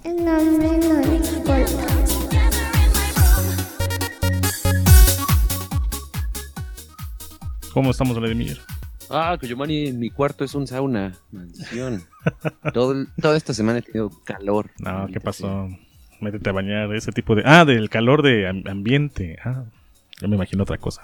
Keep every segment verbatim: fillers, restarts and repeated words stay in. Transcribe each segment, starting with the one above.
El nombre no le importa. ¿Cómo estamos, Vladimir? Ah, Cuyumani, mi cuarto es un sauna. Maldición. Todo, toda esta semana he tenido calor. No, ¿qué pasó? Métete a bañar, ese tipo de... Ah, del calor de am- ambiente. Ah, yo me imagino otra cosa.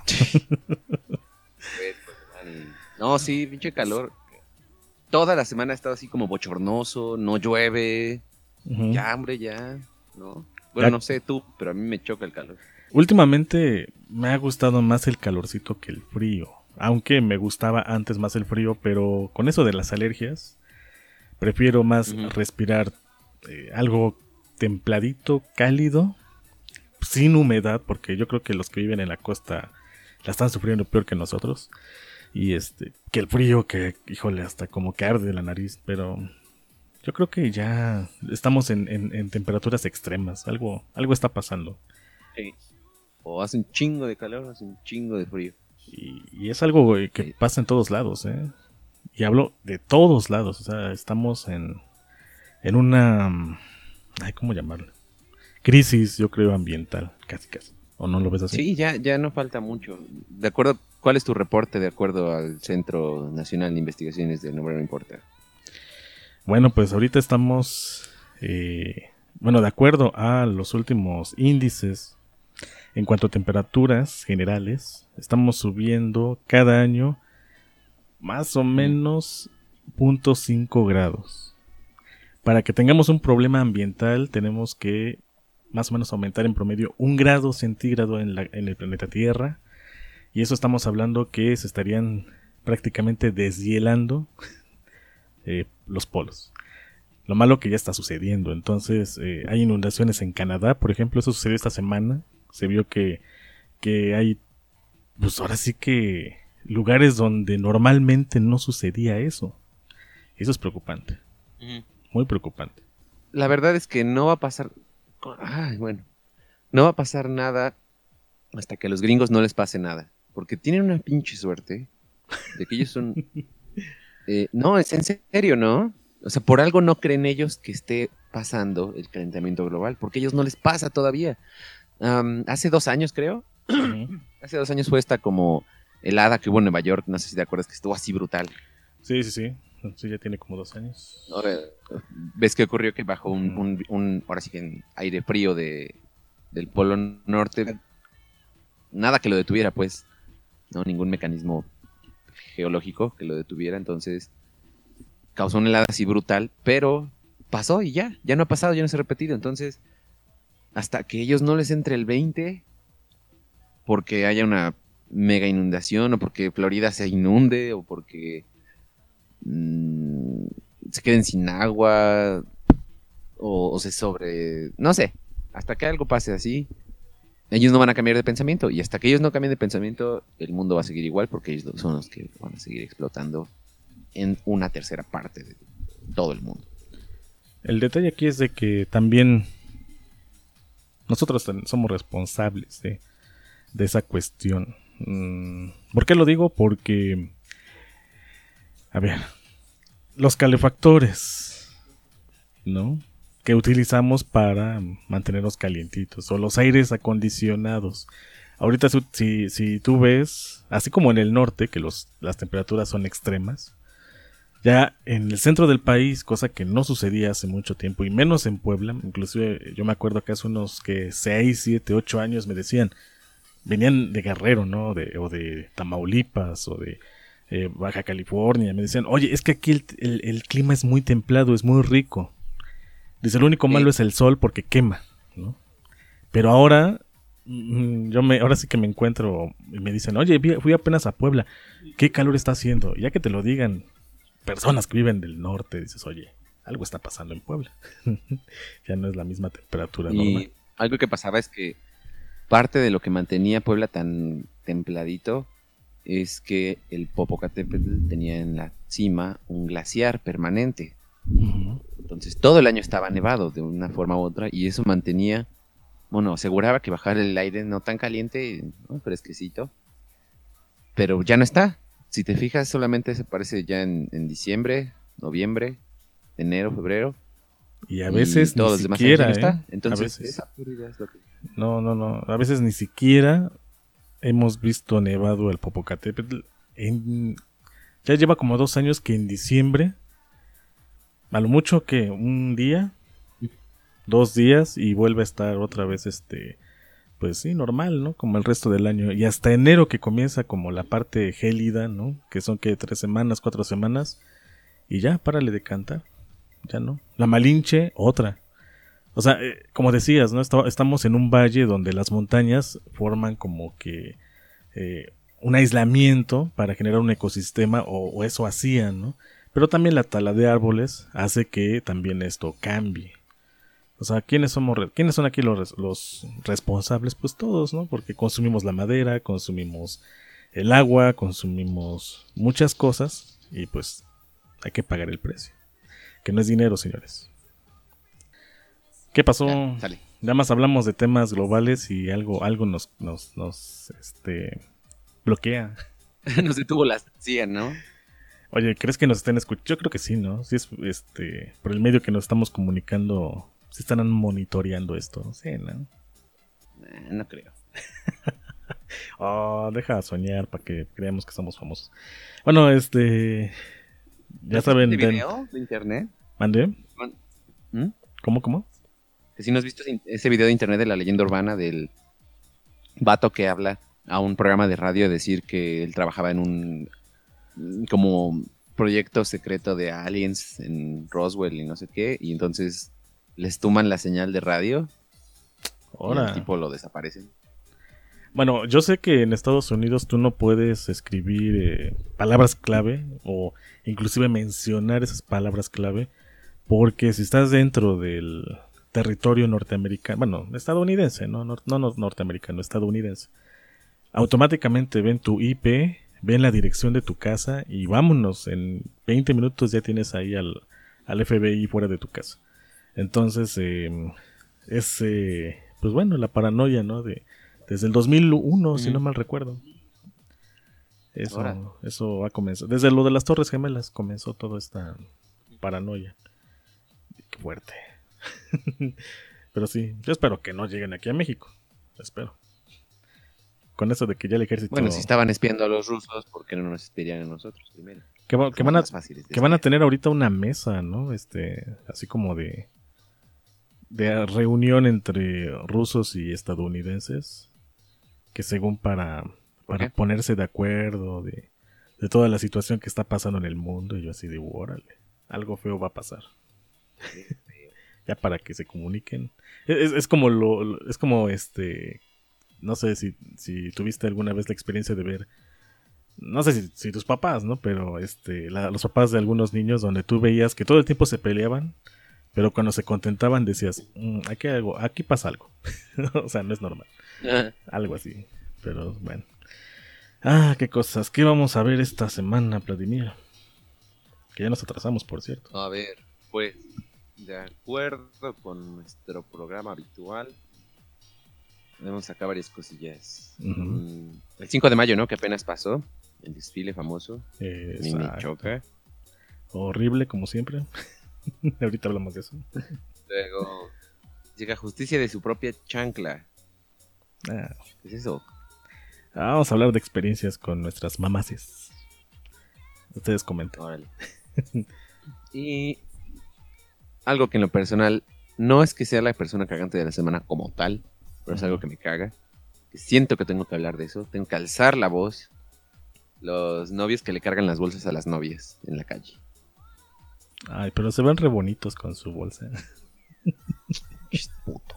No, sí, pinche calor. Toda la semana ha estado así como bochornoso, no llueve. Ujú. Ya, hombre, ya. ¿No? Bueno, Ya- no sé tú, pero a mí me choca el calor. Últimamente me ha gustado más el calorcito que el frío. Aunque me gustaba antes más el frío, pero con eso de las alergias, prefiero más Ujú. respirar eh, algo templadito, cálido, sin humedad, porque yo creo que los que viven en la costa la están sufriendo peor que nosotros. Y este, que el frío, que, híjole, hasta como que arde la nariz, pero yo creo que ya estamos en, en- en temperaturas extremas. Algo, algo está pasando. Sí. O hace un chingo de calor o hace un chingo de frío. Y, y es algo güey, que Sí. pasa en todos lados, ¿eh? Y hablo de todos lados. O sea, estamos en, en una... mm, Ay, ¿cómo llamarlo? Crisis, yo creo, ambiental, casi casi. ¿O no lo ves así? Sí, ya, ya no falta mucho. De acuerdo, ¿cuál es tu reporte de acuerdo al Centro Nacional de Investigaciones de No Me Importa? Bueno, pues ahorita estamos... eh, bueno, de acuerdo a los últimos índices en cuanto a temperaturas generales, estamos subiendo cada año más o menos cero punto cinco grados. Para que tengamos un problema ambiental, tenemos que más o menos aumentar en promedio un grado centígrado en, la- en el planeta Tierra. Y eso estamos hablando que se estarían prácticamente deshielando eh, los polos. Lo malo que ya está sucediendo. Entonces, eh, hay inundaciones en Canadá, por ejemplo. Eso sucedió esta semana. Se vio que, que hay, pues ahora sí que lugares donde normalmente no sucedía eso. Eso es preocupante. Muy preocupante. La verdad es que no va a pasar. Ay, bueno. No va a pasar nada hasta que a los gringos no les pase nada. Porque tienen una pinche suerte de que ellos son. eh, no, es en serio, ¿no? O sea, por algo no creen ellos que esté pasando el calentamiento global. Porque a ellos no les pasa todavía. Am, hace dos años, creo. Ujú. Hace dos años fue esta como helada que hubo en Nueva York. No sé si te acuerdas que estuvo así brutal. Sí, sí, sí. Sí, ya tiene como dos años. ¿No? Eh, ¿Ves que ocurrió que bajó un, Ujú. un- un- ahora sí que en aire frío de, del Polo Norte? Nada que lo detuviera, pues. No, ningún mecanismo geológico que lo detuviera. Entonces, causó una helada así brutal, pero pasó y ya. Ya no ha pasado, ya no se ha repetido. Entonces, hasta que ellos no les entre el veinte, porque haya una mega inundación, o porque Florida se inunde, o porque mm, se queden sin agua, o, o se sobre... No sé, hasta que algo pase así, ellos no van a cambiar de pensamiento. Y hasta que ellos no cambien de pensamiento, el mundo va a seguir igual, porque ellos son los que van a seguir explotando en una tercera parte de todo el mundo. El detalle aquí es de que también nosotros ten- somos responsables de, de esa cuestión. Mm, ¿Por qué lo digo? Porque, a ver, los calefactores, ¿no? Que utilizamos para mantenernos calientitos, o los aires acondicionados. Ahorita su- si, si tú ves, así como en el norte, que los, las temperaturas son extremas, ya en el centro del país, cosa que no sucedía hace mucho tiempo, y menos en Puebla, inclusive yo me acuerdo que hace unos que seis, siete, ocho años me decían, venían de Guerrero, ¿no? De, o de Tamaulipas, o de eh, Baja California, me decían, oye, es que aquí el, el- el clima es muy templado, es muy rico. Dice, lo único Sí. malo es el sol porque quema, ¿no? Pero ahora, mm, yo me, ahora sí que me encuentro y me dicen, oye, vi- fui apenas a Puebla, ¿qué calor está haciendo? Ya que te lo digan personas que viven del norte, dices, oye, algo está pasando en Puebla. Ya no es la misma temperatura normal. Y algo que pasaba es que parte de lo que mantenía Puebla tan templadito es que el Popocatépetl tenía en la cima un glaciar permanente. Ujú. Entonces todo el año estaba nevado de una forma u otra y eso mantenía, bueno, aseguraba que bajara el aire no tan caliente, ¿no? Fresquecito, pero ya no está. Si te fijas, solamente se aparece ya en, en diciembre, noviembre, enero, febrero, Y a veces y todos ni los demás siquiera, años no ¿eh? está. Entonces, A veces. esa pérdida es lo que... No, no, no. A veces ni siquiera hemos visto nevado el Popocatépetl. En... Ya lleva como dos años que en diciembre, a lo mucho que un día, dos días, y vuelve a estar otra vez, este, pues sí, normal, ¿no? Como el resto del año. Y hasta enero que comienza como la parte gélida, ¿no? Que son que tres semanas, cuatro semanas, y ya, párale de cantar. Ya no. La Malinche, otra. O sea, eh, como decías, ¿no? Está- estamos en un valle donde las montañas forman como que eh, un aislamiento para generar un ecosistema, o, o eso hacían, ¿no? Pero también la tala de árboles hace que también esto cambie. O sea, ¿quiénes somos, re- quiénes son aquí los, res- los responsables? Pues todos, ¿no? Porque consumimos la madera, consumimos el agua, consumimos muchas cosas y pues hay que pagar el precio. Que no es dinero, señores. ¿Qué pasó? Ya, sale. Nada más hablamos de temas globales y algo, algo nos, nos, nos, este, bloquea. Nos detuvo la CIA, ¿no? Oye, ¿crees que nos estén escuchando? Yo creo que sí, ¿no? Sí es, este, por el medio que nos estamos comunicando, sí estarán monitoreando esto, ¿no? Sí, ¿no? Eh, no creo. Oh, deja de soñar para que creamos que somos famosos. Bueno, este, ya saben, ¿De den- video de internet? ¿Mande? ¿Mm? ¿Cómo, cómo? Que si no has visto ese- ese video de internet de la leyenda urbana del vato que habla a un programa de radio a decir que él trabajaba en un mm, como proyecto secreto de aliens en Roswell y no sé qué, y entonces les tuman la señal de radio y Ahora. al tipo lo desaparecen. Bueno, yo sé que en Estados Unidos tú no puedes escribir eh, palabras clave o inclusive mencionar esas palabras clave porque si estás dentro del territorio norteamericano, bueno, estadounidense, no, no, no no- norteamericano, estadounidense, automáticamente ven tu I P, ven la dirección de tu casa y vámonos, en veinte minutos ya tienes ahí al, al F B I fuera de tu casa. Entonces, eh, es, eh, pues bueno, la paranoia, ¿no? De, desde el dos mil uno, si Ujú. no mal recuerdo. Eso, Ahora. eso ha comenzado. Desde lo de las Torres Gemelas comenzó toda esta paranoia. Qué fuerte. Pero sí, yo espero que no lleguen aquí a México. Espero. Con eso de que ya el ejército... Bueno, si estaban espiando a los rusos, ¿por qué no nos espiarían a nosotros primero? que, va- que Somos van a, más fáciles de que van a espiar. tener ahorita una mesa, ¿no? Este, así como de... de reunión entre rusos y estadounidenses. Que según para... ¿Por para qué? ponerse de acuerdo de, de toda la situación que está pasando en el mundo. Y yo así de, órale, algo feo va a pasar. Ya para que se comuniquen. Es, es como lo, lo- es como este, no sé si, si tuviste alguna vez la experiencia de ver, no sé si, si tus papás, ¿no? Pero este, la- los papás de algunos niños donde tú veías que todo el tiempo se peleaban, pero cuando se contentaban decías, "Mm, aquí hay algo, aquí pasa algo." O sea, no es normal. Ajá. Algo así. Pero bueno. Ah, qué cosas. ¿Qué vamos a ver esta semana, Vladimir? Que ya nos atrasamos, por cierto. A ver, pues, de acuerdo con nuestro programa habitual, tenemos acá varias cosillas. Ujú. Mm, el cinco de mayo, ¿no? Que apenas pasó, el desfile famoso. Eh, Ni me exacto. choca. Horrible, como siempre. Ahorita hablamos de eso. Luego, llega justicia de su propia chancla. Ah, ¿Qué es eso? vamos a hablar de experiencias con nuestras mamaces. Ustedes comentan. Órale. Y algo que en lo personal no es que sea la persona cagante de la semana como tal, pero es algo que me caga. Que siento que tengo que hablar de eso. Tengo que alzar la voz. Los novios que le cargan las bolsas a las novias en la calle. Ay, pero se ven re bonitos con su bolsa. Puto.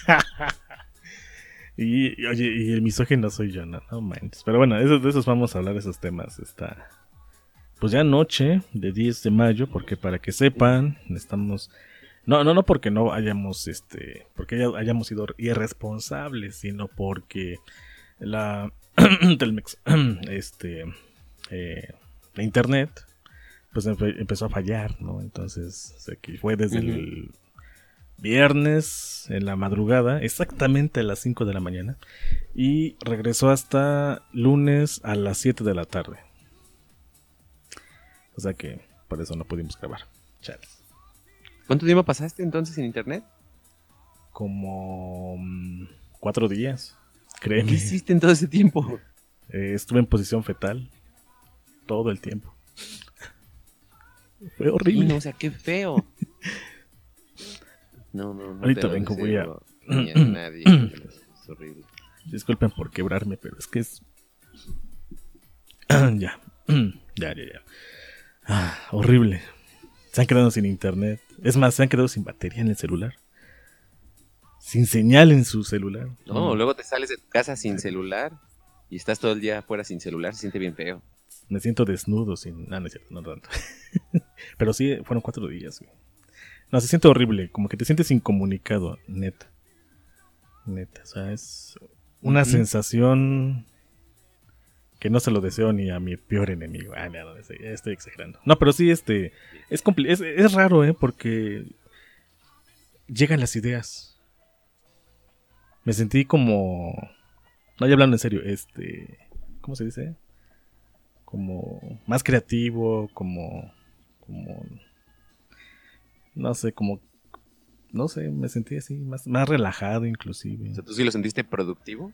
Y, y, oye, y el misógino soy yo, no, no manches. Pero bueno, eso- de esos vamos a hablar, de esos temas. Está, pues ya noche de diez de mayo, porque para que sepan, estamos... No, no, no porque no hayamos, este, porque haya- hayamos sido irresponsables, sino porque la Telmex, este, eh, la internet, pues empe- empezó a fallar, ¿no? Entonces, o sea, que fue desde Ujú. el viernes en la madrugada, exactamente a las cinco de la mañana, y regresó hasta lunes a las siete de la tarde. O sea que por eso no pudimos grabar. Chales. ¿Cuánto tiempo pasaste entonces en internet? Como mm, cuatro días, ¿Qué créeme. hiciste en todo ese tiempo? Eh, estuve en posición fetal todo el tiempo. Fue Sí, horrible. no, o sea, qué feo. No, no, no. Ahorita te lo vengo, voy a- deseo ni a nadie. Es horrible. Disculpen por quebrarme, pero es que es... ya. ya, ya, ya. Ah, horrible. Se han quedado sin internet. Es más, se han quedado sin batería en el celular. Sin señal en su celular. No, Mm. luego te sales de tu casa sin celular y estás todo el día afuera sin celular, se siente bien feo. Me siento desnudo sin... No, no es cierto, no tanto. Pero sí, fueron cuatro días, güey. No, se siente horrible. Como que te sientes incomunicado, neta. Neta, o sea, es una Ujú. sensación que no se lo deseo ni a mi peor enemigo. Ah, no, no, estoy, estoy exagerando. No, pero sí, este... Es, compli- es, es raro, ¿eh? Porque llegan las ideas. Me sentí como... No, ya hablando en serio, este... ¿Cómo se dice? Como más creativo, como... como no sé, como... No sé, me sentí así, más, más relajado inclusive. O sea, ¿tú sí lo sentiste productivo?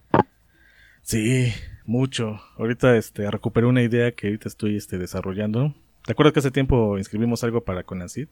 Sí, mucho. Ahorita este, recuperé una idea que ahorita estoy este, desarrollando. ¿Te acuerdas que hace tiempo inscribimos algo para Conacit?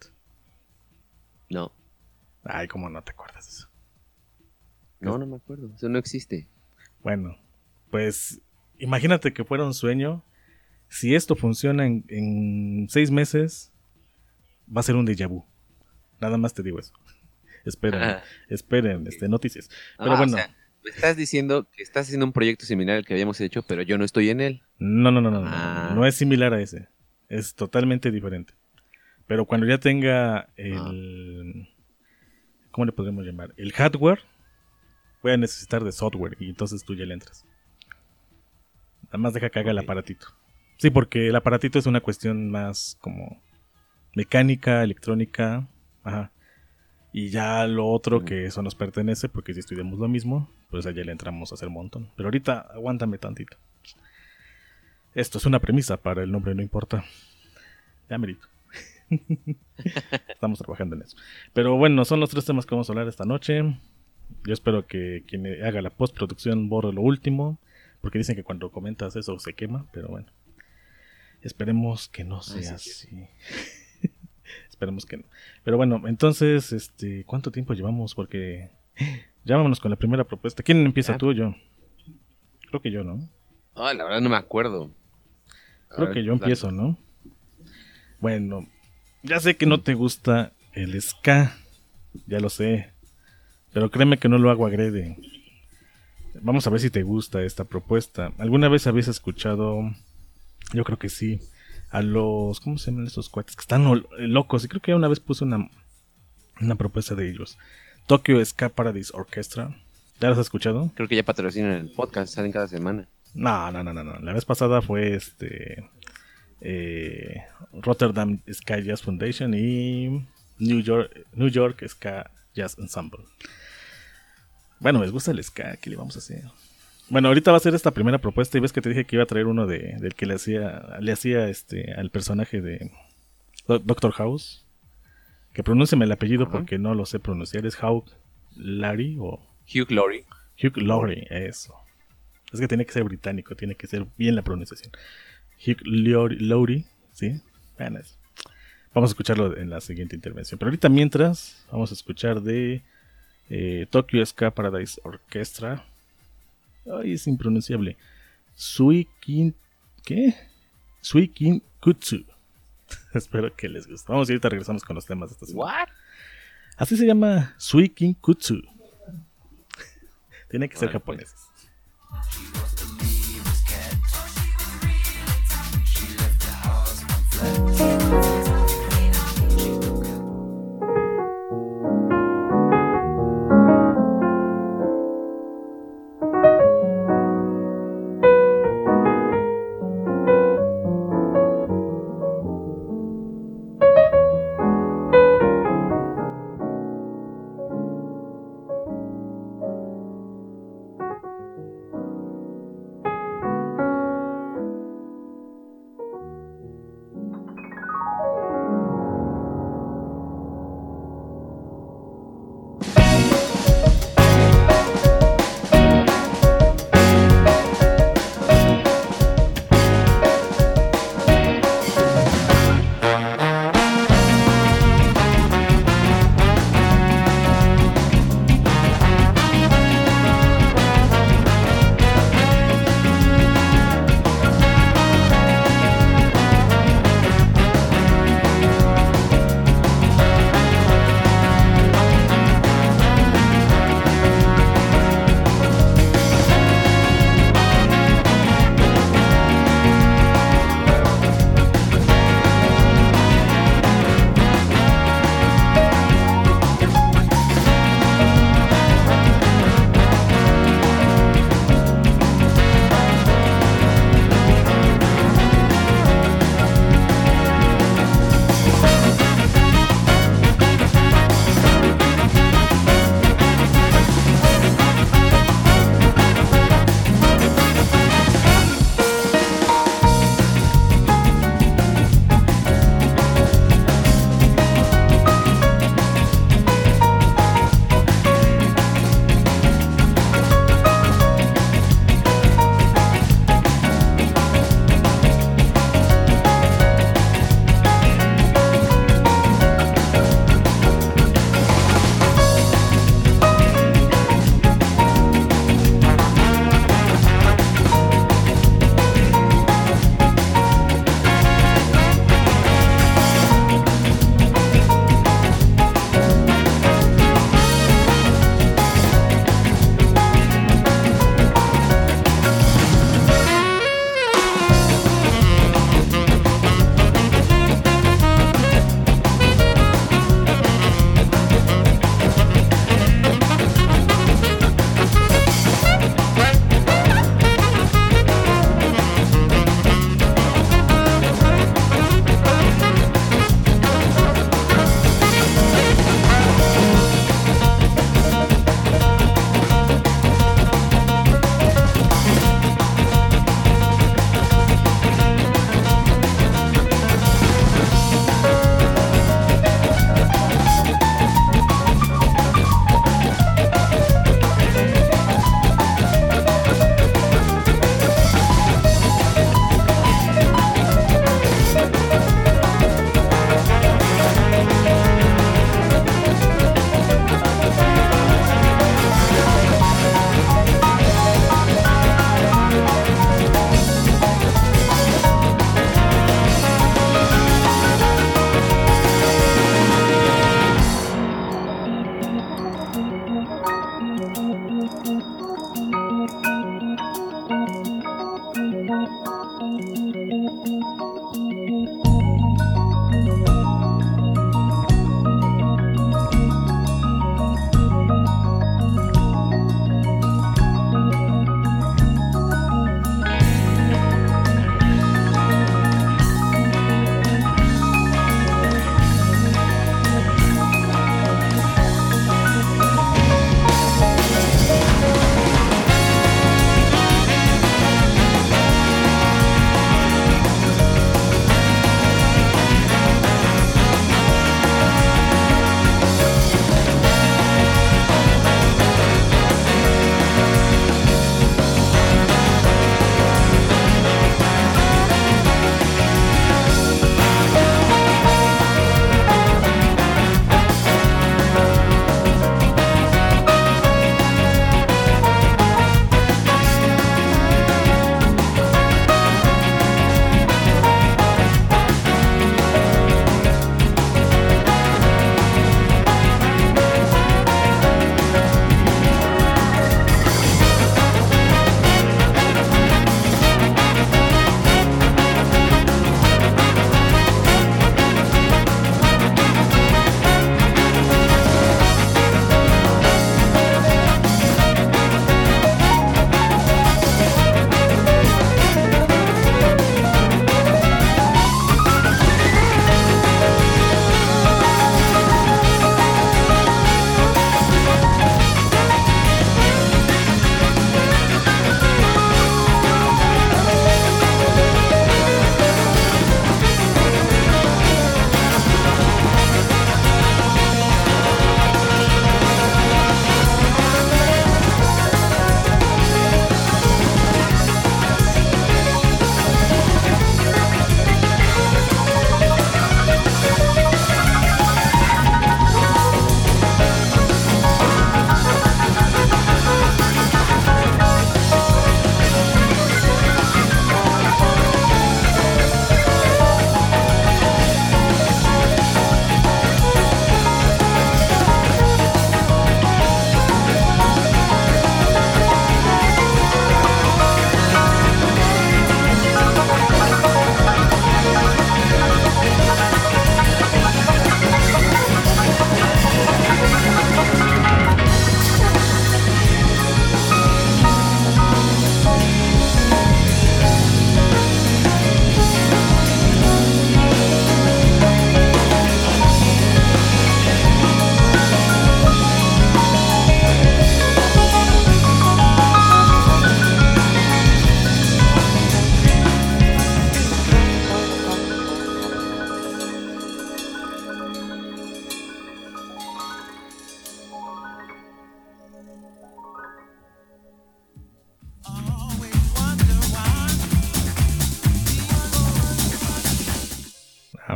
No, Ay, cómo no te acuerdas de eso. no, no me acuerdo. Eso no existe. Bueno, pues imagínate que fuera un sueño. Si esto funciona en, en seis meses, va a ser un déjà vu. Nada más te digo eso. Esperen, Ah. esperen, este, noticias. Pero Ah, bueno, o sea, me estás diciendo que estás haciendo un proyecto similar al que habíamos hecho, pero yo no estoy en él. no, no, no, no, no, Ah. no es similar a ese. Es totalmente diferente. Pero cuando ya tenga el... ¿Cómo le podríamos llamar? El hardware, voy a necesitar de software y entonces tú ya le entras. Nada más deja que haga el Ok. aparatito. Sí, porque el aparatito es una cuestión más como mecánica, electrónica, ajá. Y ya lo otro Mm. que eso nos pertenece, porque si estudiamos lo mismo, pues allá le entramos a hacer un montón. Pero ahorita aguántame tantito. Esto es una premisa para el nombre, no importa. Ya merito. Estamos trabajando en eso. Pero bueno, son los tres temas que vamos a hablar esta noche. Yo espero que quien haga la postproducción borre lo último, porque dicen que cuando comentas eso se quema, pero bueno. Esperemos que no sea sí, sí. así. Esperemos que no. Pero bueno, entonces, este, ¿cuánto tiempo llevamos? Porque ya vámonos con la primera propuesta. ¿Quién empieza, Ya. tú o yo? Creo que yo, ¿no? Ah, la verdad no me acuerdo. A Creo ver, que yo dale. empiezo, ¿no? Bueno, ya sé que no te gusta el ska, ya lo sé, pero créeme que no lo hago agrede. Vamos a ver si te gusta esta propuesta. ¿Alguna vez habías escuchado? Yo creo que sí. A los... ¿Cómo se llaman esos cuates? Que están lo- locos. Y creo que una vez puse una, una propuesta de ellos. Tokyo Ska Paradise Orchestra. ¿Ya los has escuchado? Creo que ya patrocinan el podcast, salen cada semana. No, no, no, no, no. La vez pasada fue este... eh, Rotterdam Ska Jazz Foundation y New York, New York Ska Jazz Ensemble. Bueno, les gusta el ska, ¿qué le vamos a hacer? Bueno, ahorita va a ser esta primera propuesta y ves que te dije que iba a traer uno de, del que le hacía, le hacía este al personaje de Do- Doctor House. Que pronúnciame el apellido Ajá. porque no lo sé pronunciar. ¿Es Hugh Laurie o Hugh Laurie. Hugh Laurie? Eso. Es que tiene que ser británico, tiene que ser bien la pronunciación. Hugh Laurie, Laurie, ¿sí? Bueno, es- vamos a escucharlo en la siguiente intervención. Pero ahorita mientras, vamos a escuchar de eh, Tokyo Ska Paradise Orchestra. Ay, es impronunciable. Suikin... ¿Qué? Suikin Kutsu. Espero que les guste. Vamos y ahorita regresamos con los temas de esta semana. ¿What? Así se llama Suikin Kutsu. Tiene que ser Órale, pues. japoneses.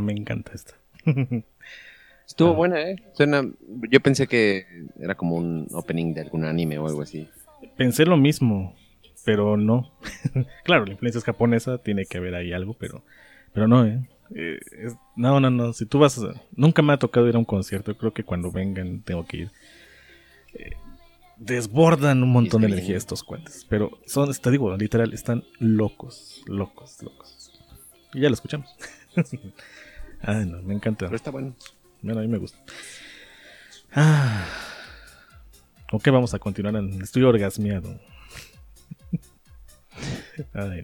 me encanta esta. Estuvo Ah. buena, ¿eh? Suena... Yo pensé que era como un opening de algún anime o algo así. Pensé lo mismo, pero no. Claro, la influencia es japonesa, tiene que haber ahí algo, pero, pero no, ¿eh? Eh, es- no, no, no. Si tú vas, a- nunca me ha tocado ir a un concierto. Creo que cuando vengan tengo que ir. Eh, desbordan un montón de bien. energía estos cuates, pero son, te digo, literal, están locos, locos, locos. Y ya lo escuchamos. Ay, no, me encanta. Pero está bueno. Bueno, a mí me gusta. Ah, ok, vamos a continuar. Estoy orgasmeado. Ay,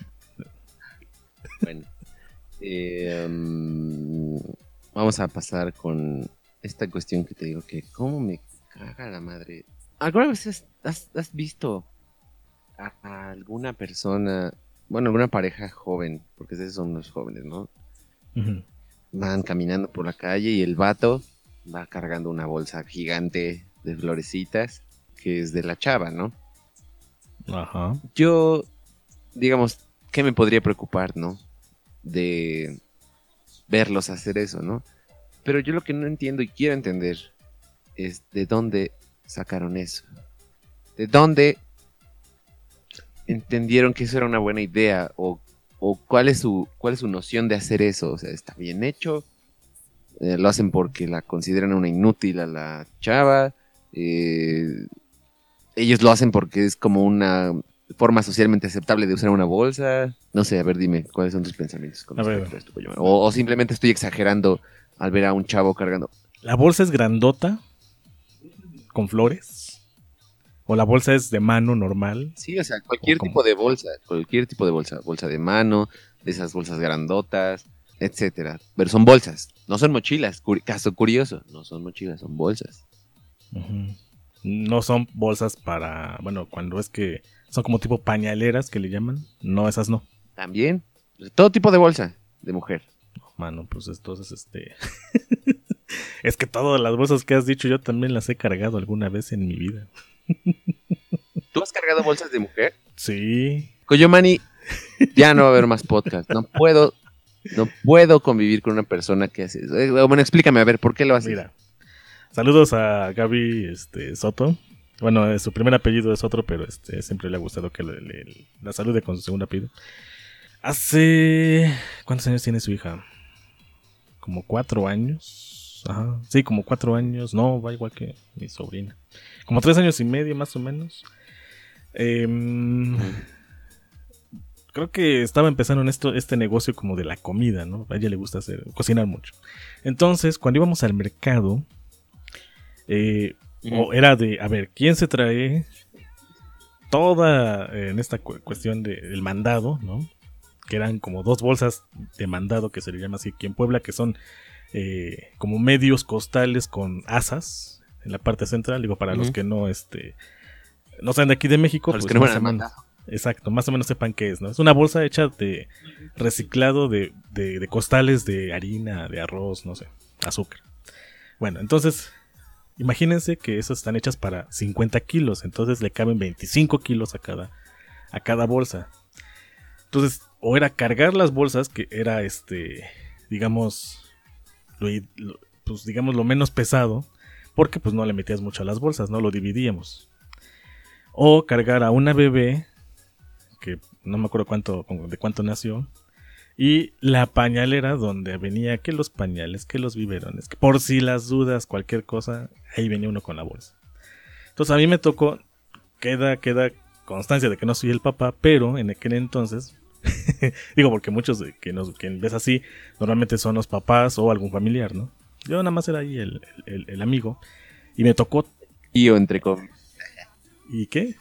Bueno. Eh, um, vamos a pasar con esta cuestión que te digo que cómo me caga la madre. ¿Alguna vez has, has- has visto a, a alguna persona, bueno, alguna pareja joven, porque esos son los jóvenes, ¿no? ujú. Van caminando por la calle y el vato va cargando una bolsa gigante de florecitas que es de la chava, ¿no? Ajá. Yo, digamos, ¿qué me podría preocupar, no? De verlos hacer eso, ¿no? Pero yo lo que no entiendo y quiero entender es de dónde sacaron eso. ¿De dónde entendieron que eso era una buena idea? ¿O, o cuál es su, cuál es su noción de hacer eso? O sea, ¿está bien hecho? Eh, ¿Lo hacen porque la consideran una inútil a la chava? Eh, ¿Ellos lo hacen porque es como una forma socialmente aceptable de usar una bolsa? No sé, a ver, dime, ¿cuáles son tus pensamientos con A ver. respecto a esto, Coyote? O, o simplemente estoy exagerando al ver a un chavo cargando. La bolsa es grandota, con flores. O la bolsa es de mano normal. Sí, o sea, cualquier ¿O cómo? tipo de bolsa, cualquier tipo de bolsa, bolsa de mano, de esas bolsas grandotas, etcétera. Pero son bolsas, no son mochilas. Curi- caso curioso, no son mochilas, son bolsas. Ujú. No son bolsas para, bueno, cuando es que son como tipo pañaleras que le llaman. No, esas no. También, todo tipo de bolsa de mujer. Mano, pues entonces este... Es que todas las bolsas que has dicho yo también las he cargado alguna vez en mi vida. ¿Tú has cargado bolsas de mujer? Sí. Coyomani, ya no va a haber más podcast. No puedo, no puedo convivir con una persona que hace eso. Eh, Bueno, explícame, a ver, ¿por qué lo haces? Mira. Saludos a Gaby este, Soto. Bueno, eh, su primer apellido es otro, pero este siempre le ha gustado que le, le- la salude con su segundo apellido. Hace... ¿Cuántos años tiene su hija? Como cuatro años. Ajá. Sí, como cuatro años. No, va igual que mi sobrina. Como tres años y medio más o menos. Em, creo que estaba empezando en esto, este negocio como de la comida, ¿no? A ella le gusta hacer, cocinar mucho. Entonces, cuando íbamos al mercado, eh, o era de, a ver, ¿quién se trae toda eh, en esta cu- cuestión de- del mandado, ¿no? Que eran como dos bolsas de mandado, que se le llama así aquí en Puebla, que son eh, como medios costales con asas en la parte central. Digo, para los Ujú. que no, este, no sean de aquí de México, Para los pues que no más van o al menos- mandado. exacto, más o menos sepan qué es, ¿no? Es una bolsa hecha de reciclado de, de, de costales de harina, de arroz, no sé, azúcar. Bueno, entonces, imagínense que esas están hechas para cincuenta kilos, entonces le caben veinticinco kilos a cada, a cada bolsa. Entonces, o era cargar las bolsas, que era este, digamos, lo, lo- pues digamos lo menos pesado, porque pues no le metías mucho a las bolsas, no lo dividíamos. O cargar a una bebé, que no me acuerdo cuánto, de cuánto nació, y la pañalera donde venía que los pañales, que los biberones, que por si las dudas, cualquier cosa, ahí venía uno con la bolsa. Entonces a mí me tocó, queda, queda constancia de que no soy el papá, pero en aquel entonces, digo porque muchos de que nos que ves así, normalmente son los papás o algún familiar, ¿no? Yo nada más era ahí el, el, el amigo, y me tocó, Tío, entre comillas. ¿y qué?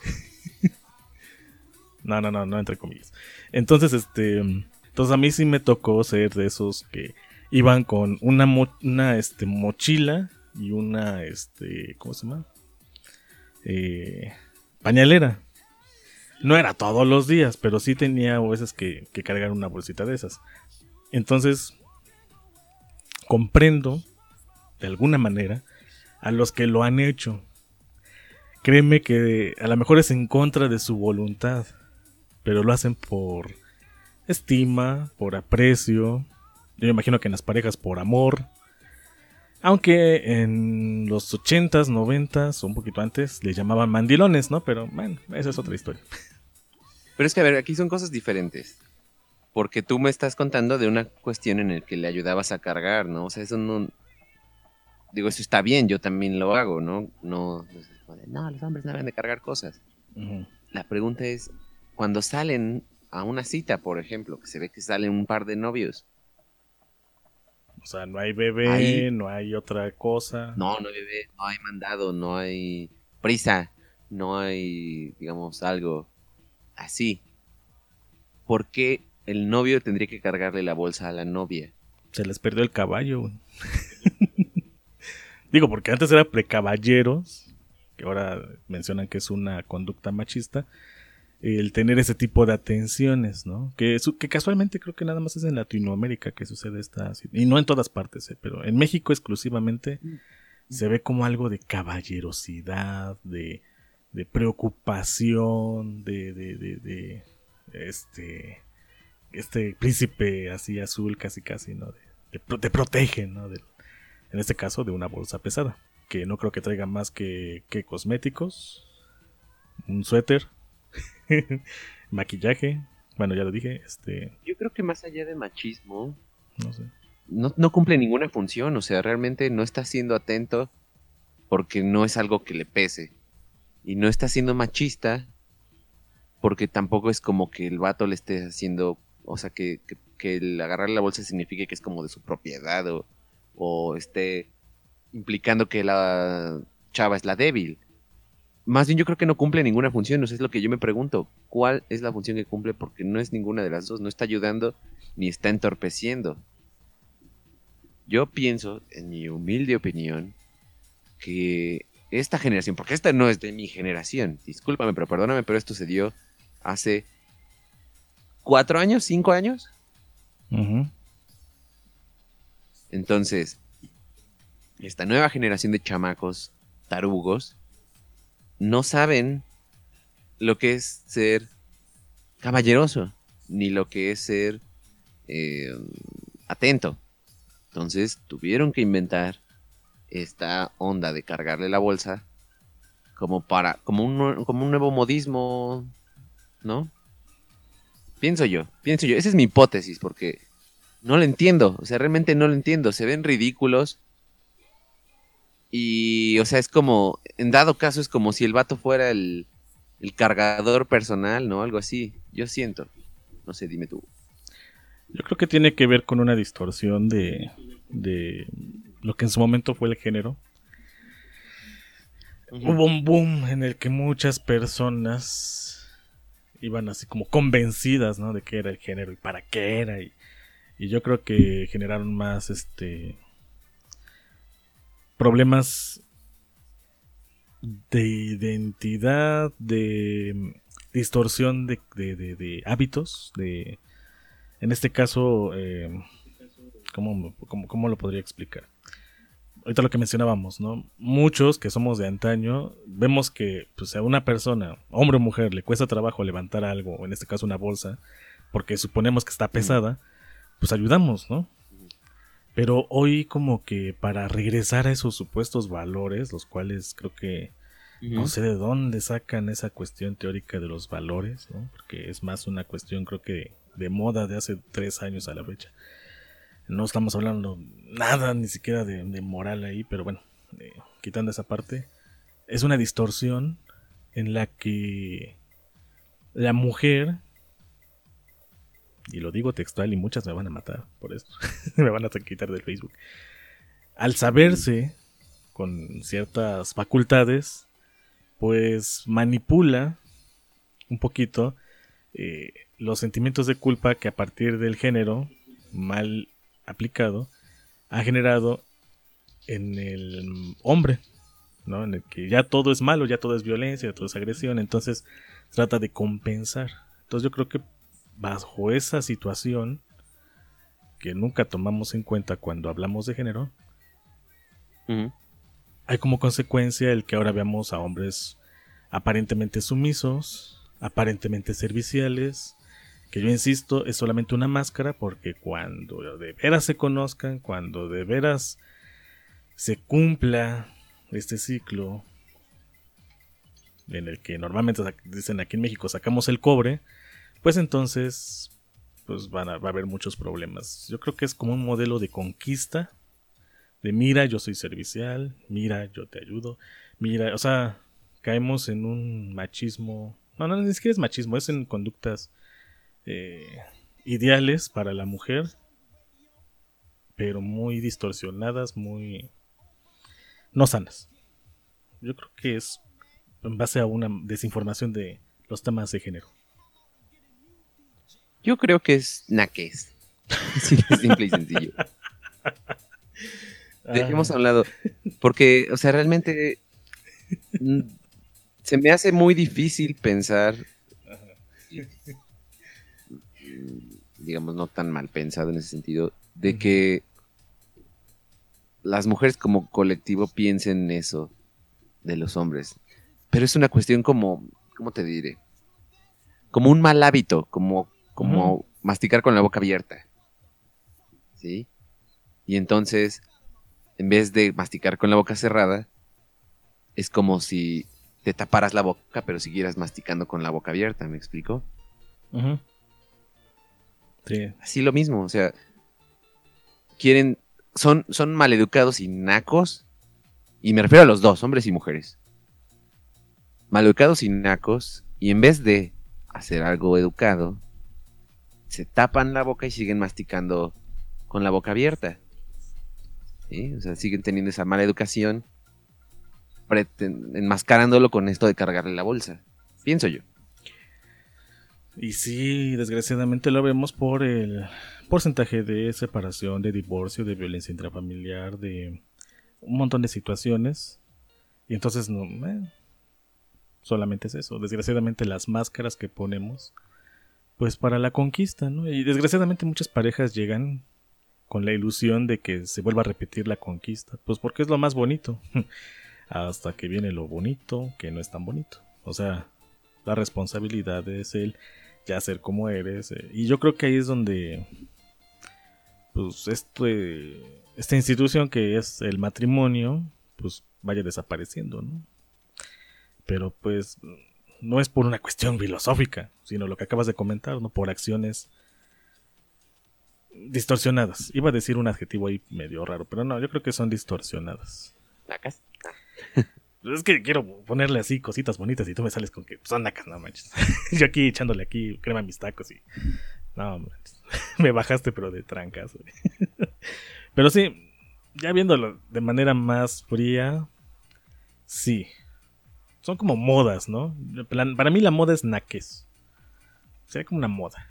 No, no, no, no entre comillas. Entonces, este, entonces a mí sí me tocó ser de esos que iban con una mo- una este mochila y una este, ¿cómo se llama? Eh, pañalera. No era todos los días, pero sí tenía a veces que, que cargar una bolsita de esas. Entonces, comprendo de alguna manera a los que lo han hecho. Créeme que a lo mejor es en contra de su voluntad, pero lo hacen por estima, por aprecio, Yo me imagino que en las parejas por amor. Aunque en los ochentas, noventas o un poquito antes les llamaban mandilones, ¿no? Pero bueno, esa es otra historia. Pero es que, a ver, aquí son cosas diferentes. Porque tú me estás contando de una cuestión en la que le ayudabas a cargar, ¿no? O sea, eso no... Digo, eso está bien, yo también lo hago, ¿no? No, no, los hombres no deben de cargar cosas. Uh-huh. La pregunta es, cuando salen a una cita, por ejemplo, que se ve que salen un par de novios. O sea, no hay bebé, Ahí, no hay otra cosa. no, no hay bebé, no hay mandado, no hay prisa, no hay, digamos, algo así. ¿Por qué el novio tendría que cargarle la bolsa a la novia? Se les perdió el caballo, güey. Digo, porque antes era precaballeros, que ahora mencionan que es una conducta machista, el tener ese tipo de atenciones, ¿no? Que, su- que casualmente creo que nada más es en Latinoamérica que sucede esta... Y no en todas partes, ¿eh? Pero en México exclusivamente se ve como algo de caballerosidad, de, de preocupación, de, de, de, de este, este príncipe así azul casi casi, ¿no? De, de pro- te protege, ¿no? De- en este caso de una bolsa pesada, que no creo que traiga más que, que cosméticos, un suéter, maquillaje, bueno ya lo dije, este, Yo creo que más allá de machismo, no sé. no, no cumple ninguna función, o sea, realmente no está siendo atento porque no es algo que le pese. Y no está siendo machista porque tampoco es como que el vato le esté haciendo, o sea, que, que, que el agarrar la bolsa signifique que es como de su propiedad o, o esté implicando que la chava es la débil. Más bien yo creo que no cumple ninguna función, o sea, es lo que yo me pregunto, ¿cuál es la función que cumple? Porque no es ninguna de las dos, no está ayudando ni está entorpeciendo. Yo pienso, en mi humilde opinión, que esta generación, porque esta no es de mi generación, discúlpame, pero perdóname, pero esto se dio hace cuatro años, cinco años. Uh-huh. Entonces, esta nueva generación de chamacos tarugos no saben lo que es ser caballeroso, ni lo que es ser eh, atento. Entonces, tuvieron que inventar esta onda de cargarle la bolsa como para, como un, como un nuevo modismo, ¿no? Pienso yo, pienso yo. Esa es mi hipótesis, porque no lo entiendo. O sea, realmente no lo entiendo. Se ven ridículos. Y, o sea, es como, en dado caso, es como si el vato fuera el, el cargador personal, ¿no? Algo así. Yo siento. No sé, dime tú. Yo creo que tiene que ver con una distorsión de, de lo que en su momento fue el género. Uh-huh. Hubo un boom en el que muchas personas iban así como convencidas, ¿no? De qué era el género y para qué era. Y, y yo creo que generaron más este problemas de identidad, de distorsión de, de, de, de hábitos, de en este caso, eh, ¿cómo, cómo, ¿cómo lo podría explicar? Ahorita lo que mencionábamos, ¿no? Muchos que somos de antaño, vemos que pues, a una persona, hombre o mujer, le cuesta trabajo levantar algo, o en este caso una bolsa, porque suponemos que está pesada, pues ayudamos, ¿no? Pero hoy como que para regresar a esos supuestos valores, los cuales creo que Uh-huh. no sé de dónde sacan esa cuestión teórica de los valores, ¿no? Porque es más una cuestión creo que de moda de hace tres años a la fecha. No estamos hablando nada ni siquiera de, de moral ahí, pero bueno, eh, quitando esa parte, es una distorsión en la que la mujer, y lo digo textual y muchas me van a matar por esto, me van a quitar del Facebook, al saberse con ciertas facultades, pues manipula un poquito eh, los sentimientos de culpa que a partir del género mal aplicado ha generado en el hombre, ¿no? En el que ya todo es malo, ya todo es violencia, ya todo es agresión, entonces trata de compensar. Entonces yo creo que bajo esa situación que nunca tomamos en cuenta cuando hablamos de género, Uh-huh. hay como consecuencia el que ahora veamos a hombres aparentemente sumisos, aparentemente serviciales, Que yo insisto, es solamente una máscara, porque cuando de veras se conozcan, cuando de veras se cumpla este ciclo en el que normalmente dicen aquí en México sacamos el cobre, pues entonces pues van a, va a haber muchos problemas. Yo creo que es como un modelo de conquista, de mira, yo soy servicial, mira, yo te ayudo, mira, o sea, caemos en un machismo, no, no, ni siquiera es machismo, es en conductas eh, ideales para la mujer, pero muy distorsionadas, muy no sanas. Yo creo que es en base a una desinformación de los temas de género. Yo creo que es naquez. Sí, simple y sencillo. Dejemos a un lado. Porque, o sea, realmente mm, se me hace muy difícil pensar, digamos, no tan mal pensado en ese sentido, de uh-huh. que las mujeres como colectivo piensen eso de los hombres. Pero es una cuestión como, ¿cómo te diré? Como un mal hábito, como, como uh-huh. masticar con la boca abierta. ¿Sí? Y entonces, en vez de masticar con la boca cerrada, es como si te taparas la boca, pero siguieras masticando con la boca abierta, ¿me explico? Uh-huh. Sí. Así lo mismo, o sea, quieren, son, son maleducados y nacos, y me refiero a los dos, hombres y mujeres. Maleducados y nacos, y en vez de hacer algo educado, se tapan la boca y siguen masticando con la boca abierta. ¿Sí? O sea, siguen teniendo esa mala educación, preten- enmascarándolo con esto de cargarle la bolsa. Pienso yo. Y sí, desgraciadamente lo vemos por el porcentaje de separación, de divorcio, de violencia intrafamiliar, de un montón de situaciones. Y entonces no, eh, solamente es eso. Desgraciadamente las máscaras que ponemos, pues para la conquista, ¿no? Y desgraciadamente muchas parejas llegan con la ilusión de que se vuelva a repetir la conquista, pues porque es lo más bonito. Hasta que viene lo bonito, que no es tan bonito. O sea, la responsabilidad es el ya ser como eres. Eh, y yo creo que ahí es donde, pues, este, esta institución que es el matrimonio, pues vaya desapareciendo, ¿no? Pero pues no es por una cuestión filosófica, sino lo que acabas de comentar, ¿no? Por acciones distorsionadas. Iba a decir un adjetivo ahí medio raro, pero no, yo creo que son distorsionadas. ¿Nacas? Es que quiero ponerle así cositas bonitas y tú me sales con que son nacas, no manches. Yo aquí echándole aquí crema a mis tacos y no manches. Me bajaste pero de trancas. Pero sí, ya viéndolo de manera más fría, sí. Son como modas, ¿no? Para mí la moda es naques. Sería como una moda.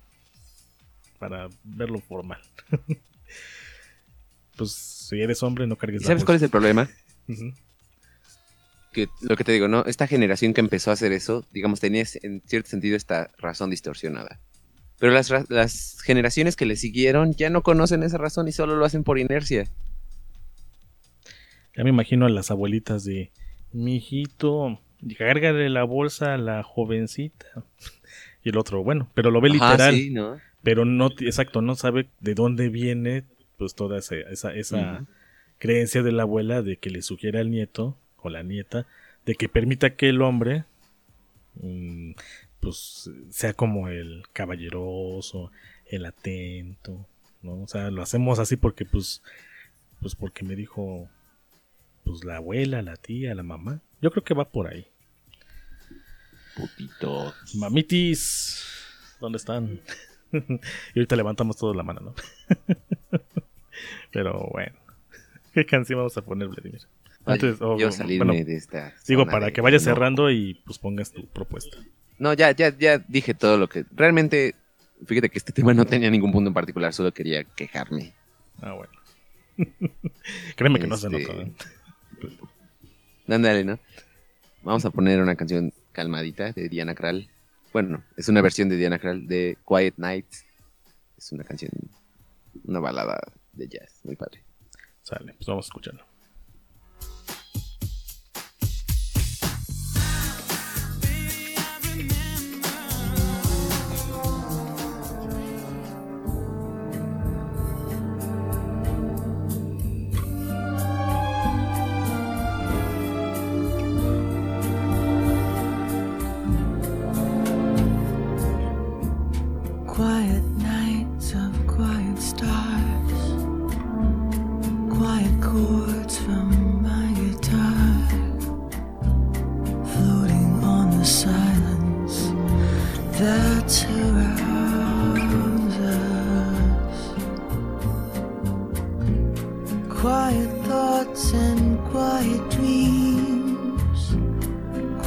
Para verlo formal. Pues si eres hombre no cargues la ¿Sabes bolsa. cuál es el problema? Uh-huh. Que lo que te digo, ¿no? Esta generación que empezó a hacer eso, digamos, tenía en cierto sentido esta razón distorsionada. Pero las, las generaciones que le siguieron ya no conocen esa razón y solo lo hacen por inercia. Ya me imagino a las abuelitas de mijito, cárgale la bolsa a la jovencita. Y el otro, bueno, pero lo ve Ajá, literal. Sí, ¿no? Pero no, exacto, no sabe de dónde viene pues toda esa, esa, esa uh-huh. creencia de la abuela de que le sugiere al nieto o la nieta de que permita que el hombre mmm, pues sea como el caballeroso, el atento, ¿no? O sea, lo hacemos así porque pues pues porque me dijo pues la abuela, la tía, la mamá. Yo creo que va por ahí. Putitos. Mamitis, ¿dónde están? Y ahorita levantamos toda la mano, ¿no? Pero bueno, ¿qué canción vamos a poner, Vladimir? Antes, oh, yo salirme bueno, de esta digo, para que vayas no. cerrando y pues pongas tu propuesta. No, ya, ya, ya dije todo lo que... Realmente, fíjate que este tema no tenía ningún punto en particular, solo quería quejarme. Ah, bueno. Créeme que este... no se nota, ¿eh? Ándale, ¿no? Vamos a poner una canción calmadita de Diana Krall. Bueno, es una versión de Diana Krall de Quiet Nights. Es una canción, una balada de jazz, muy padre. Sale, pues vamos a escucharlo.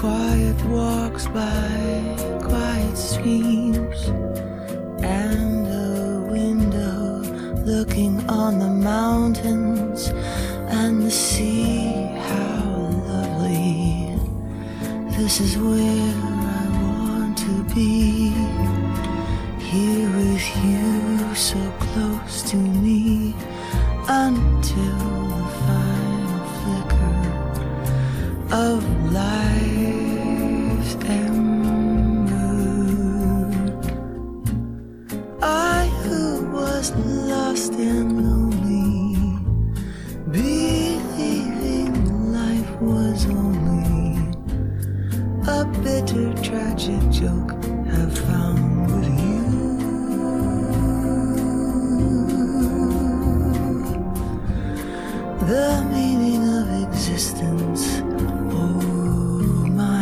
quiet walks by quiet streams, and a window looking on the mountains and the sea. How lovely. This is where I want to be, here with you, so close to me, until the final flicker of life's ember. I who was lost and lonely, believing life was only a bitter, tragic joke, have found with you the meaning of existence. Oh, my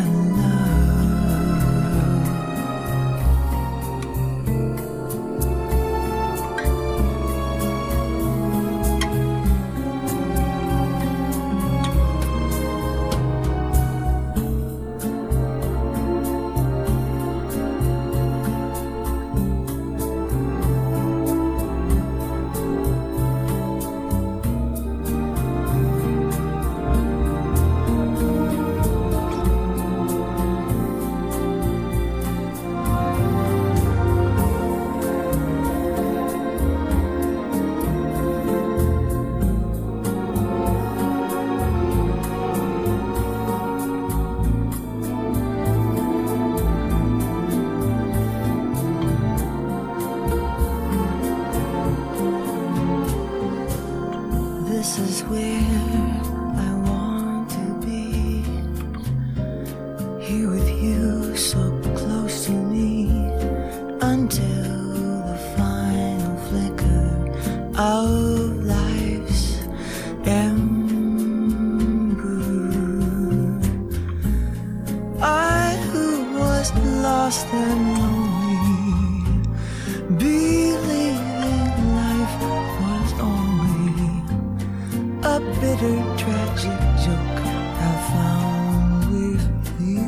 This is where I want to be, here with you, so close to me, until the final flicker of life's ember. I who was lost and lonely, believing life was only a bitter, tragic joke, I found with you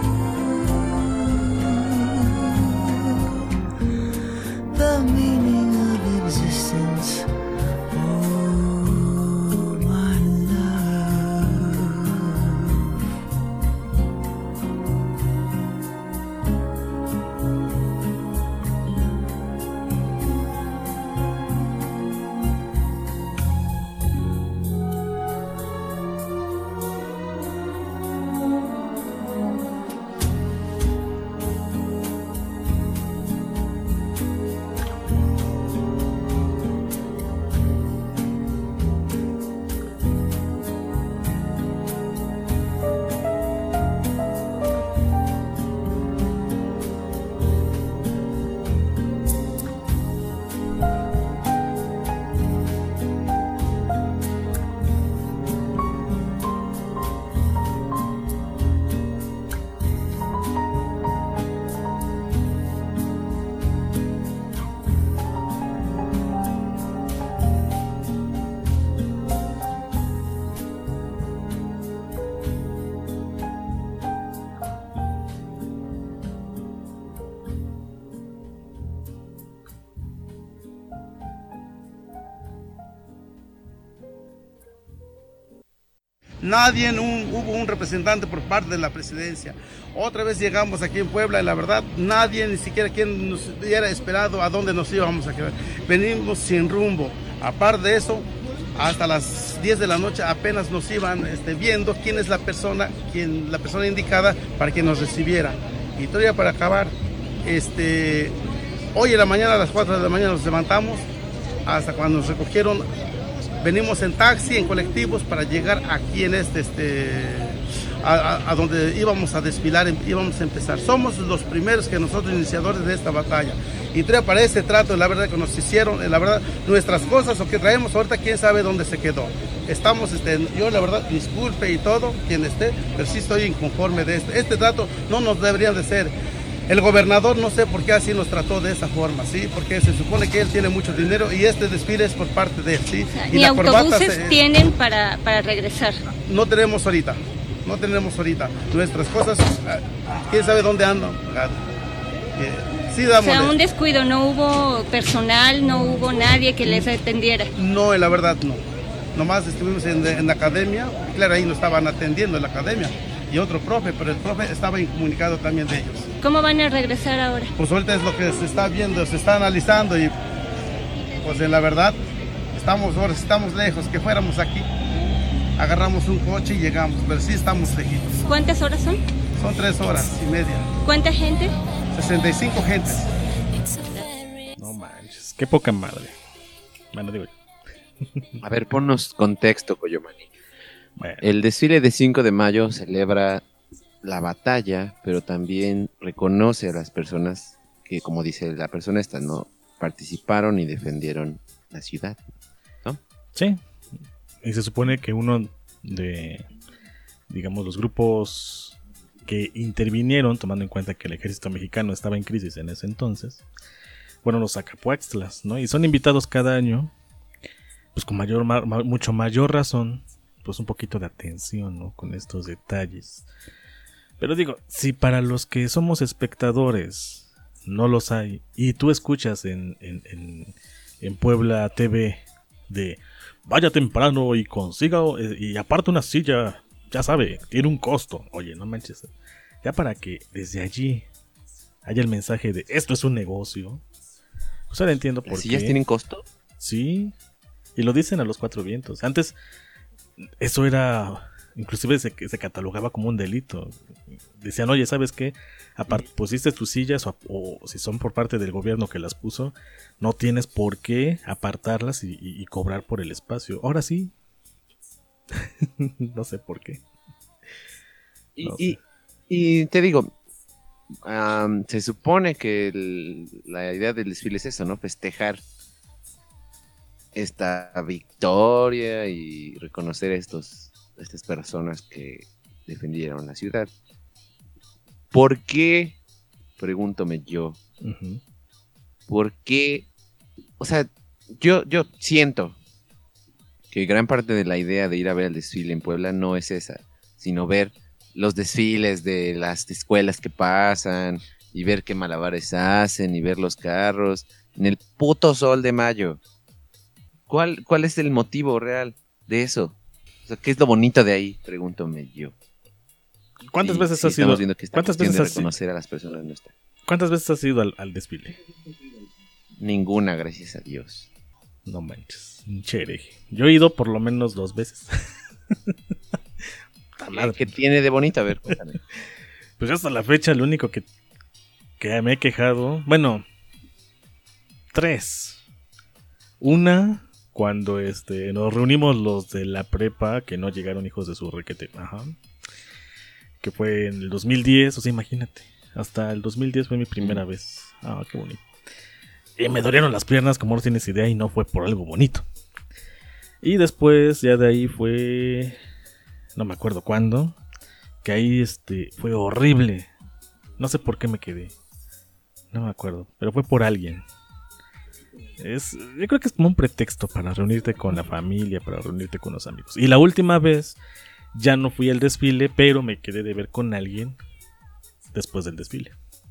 the meaning of existence. Oh, my Nadie, un, hubo un representante por parte de la presidencia. Otra vez llegamos aquí en Puebla y la verdad, nadie, ni siquiera quien nos hubiera esperado a dónde nos íbamos a quedar. Venimos sin rumbo. Aparte de eso, hasta las diez de la noche apenas nos iban este, viendo quién es la persona, quién, la persona indicada para que nos recibiera. Y todavía para acabar, este, hoy en la mañana, a las cuatro de la mañana nos levantamos, hasta cuando nos recogieron. Venimos en taxi, en colectivos, para llegar aquí en este, este a, a, a donde íbamos a desfilar, íbamos a empezar. Somos los primeros que nosotros iniciadores de esta batalla. Y para ese trato, la verdad que nos hicieron, la verdad, nuestras cosas, o que traemos ahorita, quién sabe dónde se quedó. Estamos, este, yo la verdad, disculpe y todo, quien esté, pero sí estoy inconforme de esto. Este trato no nos debería de ser. El gobernador no sé por qué así nos trató de esa forma, ¿sí? Porque se supone que él tiene mucho dinero y este desfile es por parte de él, ¿sí? Y, y la autobuses se, tienen para, para regresar. No tenemos ahorita. no tenemos ahorita nuestras cosas, quién sabe dónde andan. Eh, sí da O sea, molestia. un descuido, no hubo personal, no hubo nadie que les atendiera. No, la verdad no. Nomás estuvimos en, en la academia, claro, ahí nos estaban atendiendo en la academia, y otro profe, pero el profe estaba incomunicado también de ellos. ¿Cómo van a regresar ahora? Pues ahorita es lo que se está viendo, se está analizando y pues en la verdad estamos ahora estamos lejos, que fuéramos aquí, agarramos un coche y llegamos, pero sí estamos lejitos. ¿Cuántas horas son? Son tres horas y media, ¿Cuánta gente? sesenta y cinco gentes. No manches, qué poca madre. Bueno, digo, A ver, ponnos contexto, Coyomani. bueno, El desfile de cinco de mayo celebra la batalla, pero también reconoce a las personas que, como dice la persona esta, no participaron y defendieron la ciudad. sí. Y se supone que uno de, digamos, los grupos que intervinieron, tomando en cuenta que el ejército mexicano estaba en crisis en ese entonces, fueron los Acapuaxtlas, ¿no? Y son invitados cada año, pues con mayor, ma- ma- mucho mayor razón, pues un poquito de atención, ¿no? Con estos detalles. Pero digo, si para los que somos espectadores no los hay, y tú escuchas en, en, en, en Puebla T V de vaya temprano y consiga eh, y aparte una silla, ya sabe, tiene un costo. Oye, no manches. Ya para que desde allí haya el mensaje de esto es un negocio. Pues ahora entiendo por ¿Las qué. sillas tienen costo? Sí. Y lo dicen a los cuatro vientos. Antes eso era, inclusive se, se catalogaba como un delito. Decían, oye, ¿sabes qué? Apart pusiste tus sillas o, o si son por parte del gobierno que las puso, no tienes por qué apartarlas y, y, y cobrar por el espacio. Ahora sí. No sé por qué. Y, No sé. y, y te digo, am, se supone que el- la idea del desfile es eso, ¿no? Festejar esta victoria y reconocer a estos, a estas personas que defendieron la ciudad. ¿Por qué? Pregúntome yo. Ujú. ¿Por qué? O sea, yo, yo siento que gran parte de la idea de ir a ver el desfile en Puebla no es esa, sino ver los desfiles de las escuelas que pasan y ver qué malabares hacen y ver los carros en el puto sol de mayo. ¿Cuál, cuál es el motivo real de eso? O sea, ¿qué es lo bonito de ahí? Pregúntame yo. ¿Cuántas Sí, veces sí, has ido? estamos viendo que esta ¿Cuántas cuestión veces de has ido? reconocer a las personas no está. ¿Cuántas veces has ido al, al desfile? Ninguna, gracias a Dios. No manches, un chereje. Yo he ido por lo menos dos veces. Puta madre. ¿Qué tiene de bonito? A ver, cuéntame. Pues hasta la fecha lo único que, que me he quejado, bueno, tres. Una, cuando este nos reunimos los de la prepa que no llegaron, hijos de su requete. Ajá. Que fue en el dos mil diez, o sea, imagínate. Hasta el dos mil diez fue mi primera Mm. vez. Ah, qué bonito. Y me dolieron las piernas, como no tienes idea, y no fue por algo bonito. Y después, ya de ahí fue... No me acuerdo cuándo. Que ahí este fue horrible. No sé por qué me quedé. No me acuerdo. Pero fue por alguien. Es, yo creo que es como un pretexto para reunirte con la familia, para reunirte con los amigos. Y la última vez ya no fui al desfile, pero me quedé de ver con alguien después del desfile.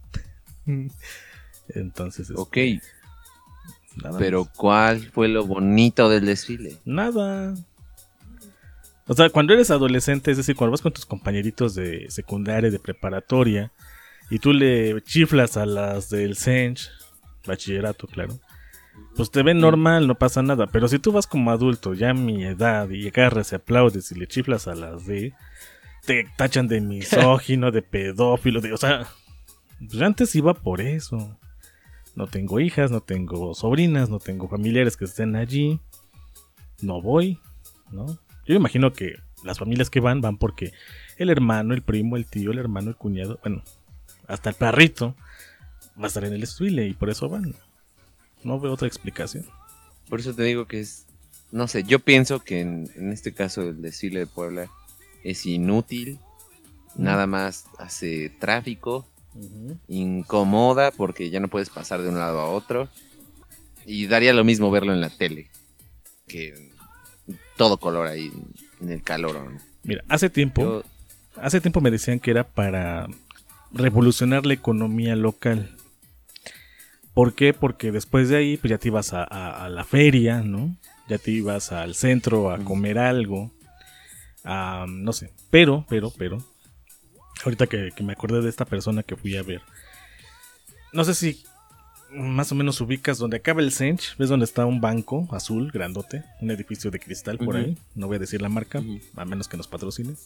Entonces, este, Ok, nada pero más. ¿cuál fue lo bonito del desfile? Nada. O sea, cuando eres adolescente, es decir, cuando vas con tus compañeritos de secundaria, de preparatoria, y tú le chiflas a las del Sench, bachillerato, claro, pues te ven normal, no pasa nada. Pero si tú vas como adulto, ya a mi edad, y agarras y aplaudes y le chiflas a las de, te tachan de misógino, de pedófilo, de, o sea, pues yo antes iba por eso. No tengo hijas, no tengo sobrinas, no tengo familiares que estén allí. No voy, ¿no? Yo me imagino que las familias que van, van porque el hermano, el primo, el tío, el hermano, el cuñado, bueno, hasta el perrito va a estar en el desfile y por eso van. No veo otra explicación. Por eso te digo que es, no sé, yo pienso que en, en este caso el desfile de Puebla es inútil, nada más hace tráfico, incomoda porque ya no puedes pasar de un lado a otro y daría lo mismo verlo en la tele que todo color ahí en el calor, ¿no? Mira, hace tiempo, Yo- hace tiempo me decían que era para revolucionar la economía local. ¿Por qué? Porque después de ahí pues ya te ibas a, a, a la feria, ¿no? Ya te ibas al centro a comer algo. A, no sé, pero, pero, pero, ahorita que, que me acordé de esta persona que fui a ver. No sé si más o menos ubicas donde acaba el Sench. ¿Ves donde está un banco azul, grandote? Un edificio de cristal por uh-huh. ahí. No voy a decir la marca, uh-huh. a menos que nos patrocinen.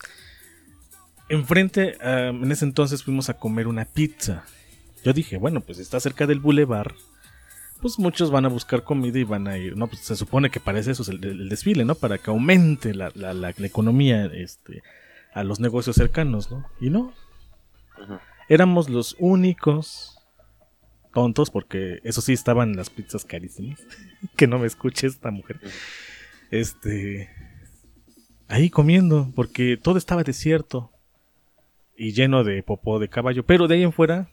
Enfrente, uh, en ese entonces fuimos a comer una pizza. Yo dije, bueno, pues está cerca del bulevar. Pues muchos van a buscar comida y van a ir. No, pues se supone que para eso es el, el desfile, ¿no? Para que aumente la, la, la, la economía este, a los negocios cercanos, ¿no? Y no. Uh-huh. Éramos los únicos tontos, porque eso sí, estaban las pizzas carísimas. Que no me escuche esta mujer. Este. Ahí comiendo, porque todo estaba desierto y lleno de popó de caballo. Pero de ahí en fuera,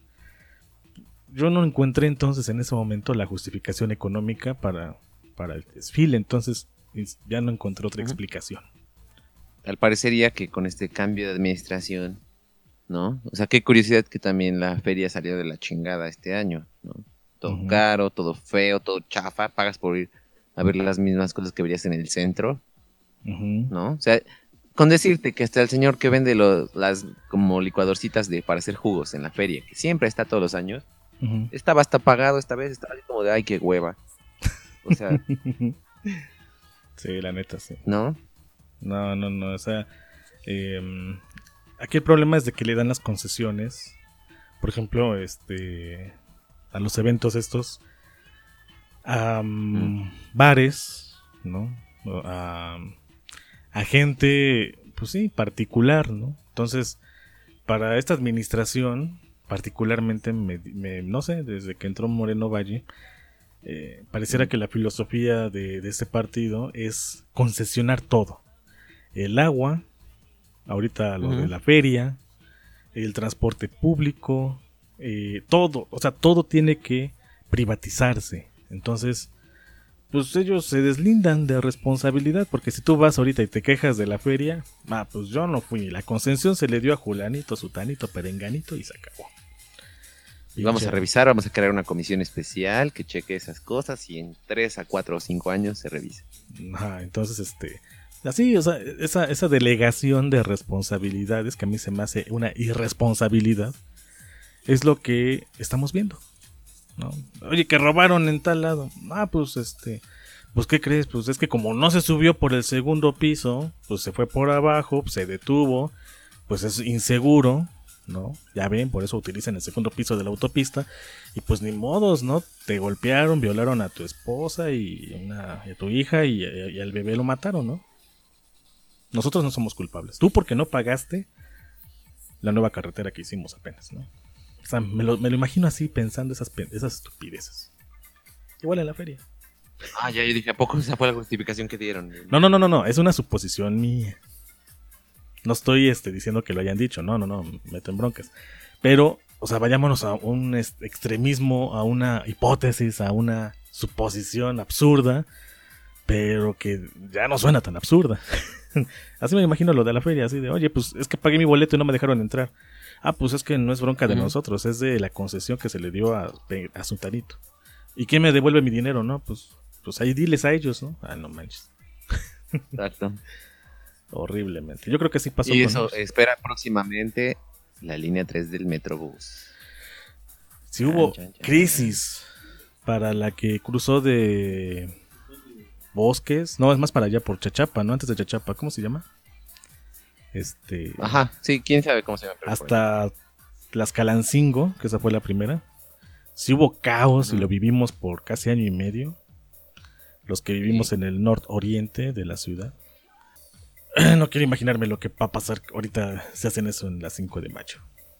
yo no encontré entonces en ese momento la justificación económica para, para el desfile. Entonces ya no encontré otra uh-huh. explicación. Al parecería que con este cambio de administración, ¿no? O sea, qué curiosidad que también la feria salió de la chingada este año, ¿no? Todo uh-huh. caro, todo feo, todo chafa. Pagas por ir a ver las mismas cosas que verías en el centro, uh-huh. ¿no? O sea, con decirte que hasta el señor que vende los, las como licuadorcitas de, para hacer jugos en la feria, que siempre está todos los años, uh-huh. estaba hasta pagado esta vez, estaba así como de, ay, qué hueva. O sea... sí, la neta, sí. ¿No? No, no, no, o sea... Eh, aquí el problema es de que le dan las concesiones, por ejemplo, este... a los eventos estos, a um, mm. bares, ¿no? A, a gente, pues sí, particular, ¿no? Entonces, para esta administración, particularmente, me, me, no sé, desde que entró Moreno Valle, eh, pareciera mm. que la filosofía de, de este partido es concesionar todo. El agua, ahorita lo mm. de la feria, el transporte público, eh, todo, o sea, todo tiene que privatizarse. Entonces, pues ellos se deslindan de responsabilidad, porque si tú vas ahorita y te quejas de la feria, ah, pues yo no fui, la concesión se le dio a Julanito, Sutanito, Perenganito y se acabó. Y vamos a revisar, vamos a crear una comisión especial que cheque esas cosas y en tres a cuatro o cinco años se revise. Ajá, entonces, este, así, o sea, esa, esa delegación de responsabilidades que a mí se me hace una irresponsabilidad, es lo que estamos viendo, ¿no? Oye, que robaron en tal lado. Ah, pues este, pues ¿qué crees? Pues es que como no se subió por el segundo piso, pues se fue por abajo, pues, se detuvo, pues es inseguro, ¿no? Ya ven, por eso utilizan el segundo piso de la autopista y pues ni modos, ¿no? Te golpearon, violaron a tu esposa y, una, y a tu hija y, y al bebé lo mataron, ¿no? Nosotros no somos culpables. Tú porque no pagaste la nueva carretera que hicimos apenas, ¿no? O sea, me lo, me lo imagino así, pensando esas, esas estupideces. Igual en la feria. Ah, ya, yo dije, ¿a poco esa fue la justificación que dieron? No, no, no, no, no, es una suposición mía. No estoy este, diciendo que lo hayan dicho, no, no, no, me meto en broncas. Pero, o sea, vayámonos a un este, extremismo, a una hipótesis, a una suposición absurda, pero que ya no suena tan absurda. Así me imagino lo de la feria, así de, oye, pues es que pagué mi boleto y no me dejaron entrar. Ah, pues es que no es bronca de uh-huh. nosotros, es de la concesión que se le dio a, a Sultanito. ¿Y quién me devuelve mi dinero, no? Pues, pues ahí diles a ellos, ¿no? Ah, no manches. Exacto. Horriblemente. Yo creo que sí pasó. Y con eso, ellos. Espera próximamente la línea tres del Metrobús. Si hubo chan, chan, chan. crisis para la que cruzó de Bosques, no, es más para allá, por Chachapa, ¿no? Antes de Chachapa, ¿cómo se llama? Este, Ajá, sí, quién sabe cómo se llama. Hasta Tlaxcalancingo, que esa fue la primera. Sí hubo caos uh-huh. y lo vivimos por casi año y medio. Los que vivimos sí. en el nororiente de la ciudad. No quiero imaginarme lo que va a pasar ahorita si hacen eso en las cinco de mayo.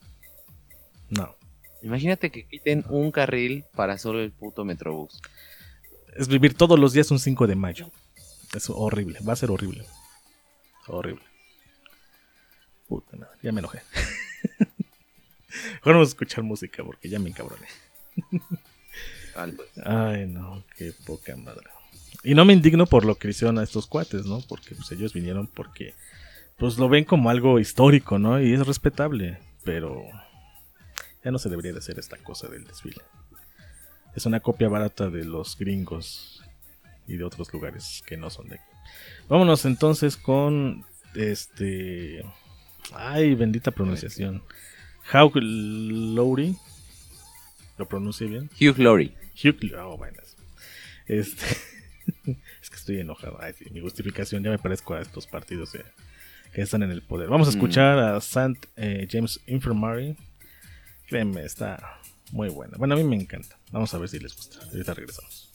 No. Imagínate que quiten un carril para solo el puto Metrobús. Es vivir todos los días un cinco de mayo. Es horrible, va a ser horrible. Horrible. Puta madre, ya me enojé. Ahora vamos a escuchar música porque ya me encabroné. Ay, no, qué poca madre. Y no me indigno por lo que hicieron a estos cuates, ¿no? Porque pues, ellos vinieron porque pues lo ven como algo histórico, ¿no? Y es respetable, pero ya no se debería de hacer esta cosa del desfile. Es una copia barata de los gringos y de otros lugares que no son de aquí. Vámonos entonces con este... Ay, bendita pronunciación. Hugh Laurie. ¿Lo pronuncié bien? Hugh Laurie. Hugh Laurie. Oh, bueno. Este... es que estoy enojado. Ay, sí, mi justificación, ya me parezco a estos partidos eh, que están en el poder. Vamos a escuchar mm. a Saint eh, James Infirmary. Créeme, está muy buena. Bueno, a mí me encanta. Vamos a ver si les gusta. Ahorita regresamos.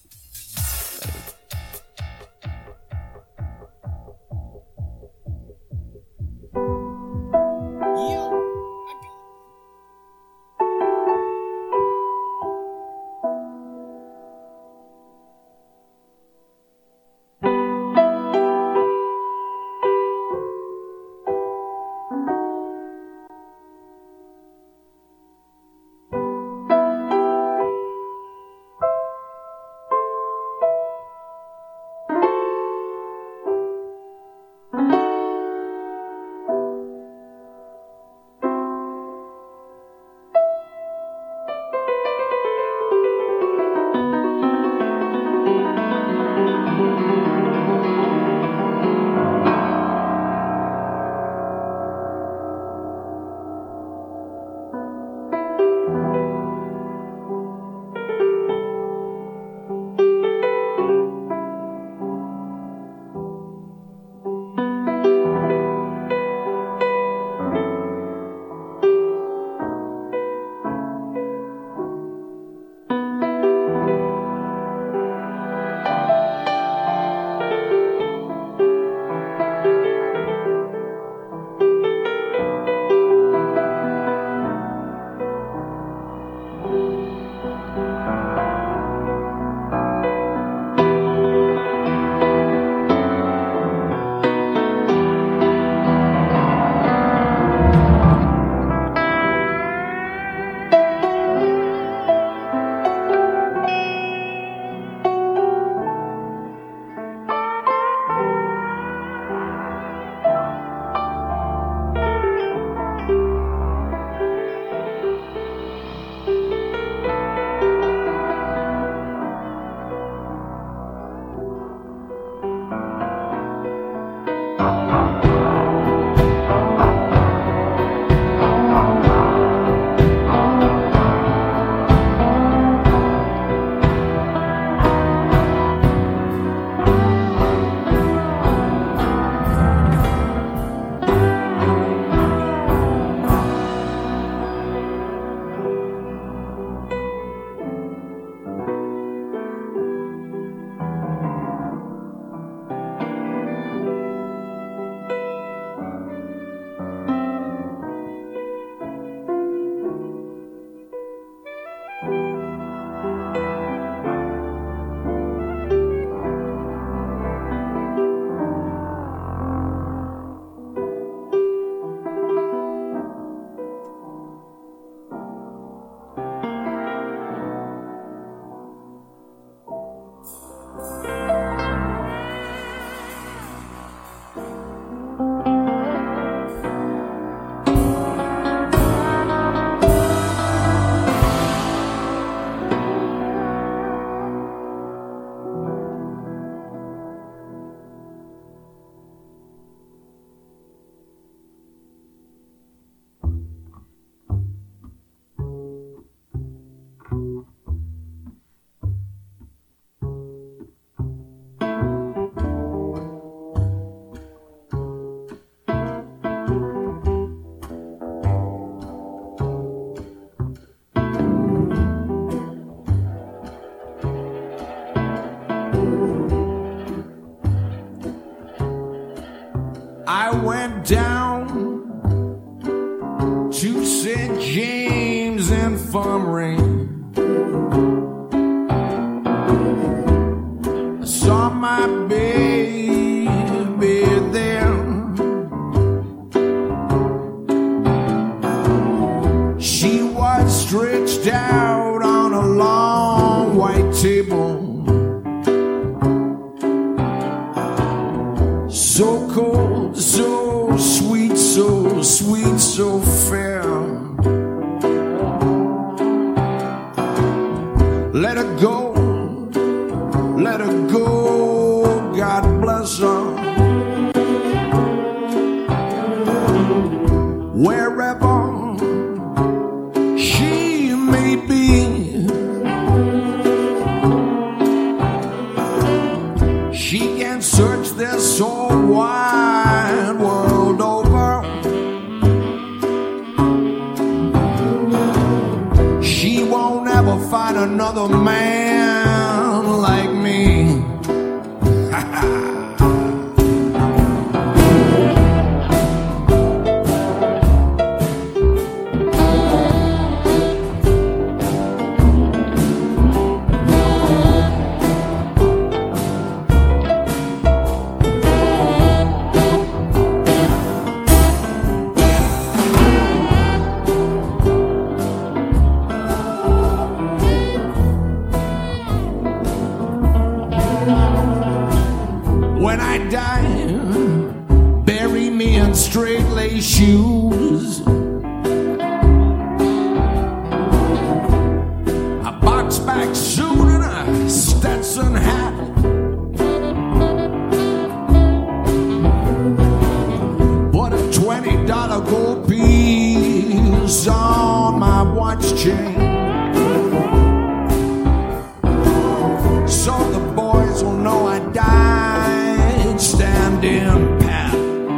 I went down to Saint James Infirmary. I saw my baby there. She was stretched out on a long white table. So cold, so wherever she may be. She can search this whole wide world over. She won't ever find another man like me. When I die, bury me in straight lace shoes, a box back suit and a Stetson hat. Put a twenty dollar gold piece on my watch chain, so the boys will know I died standing pat.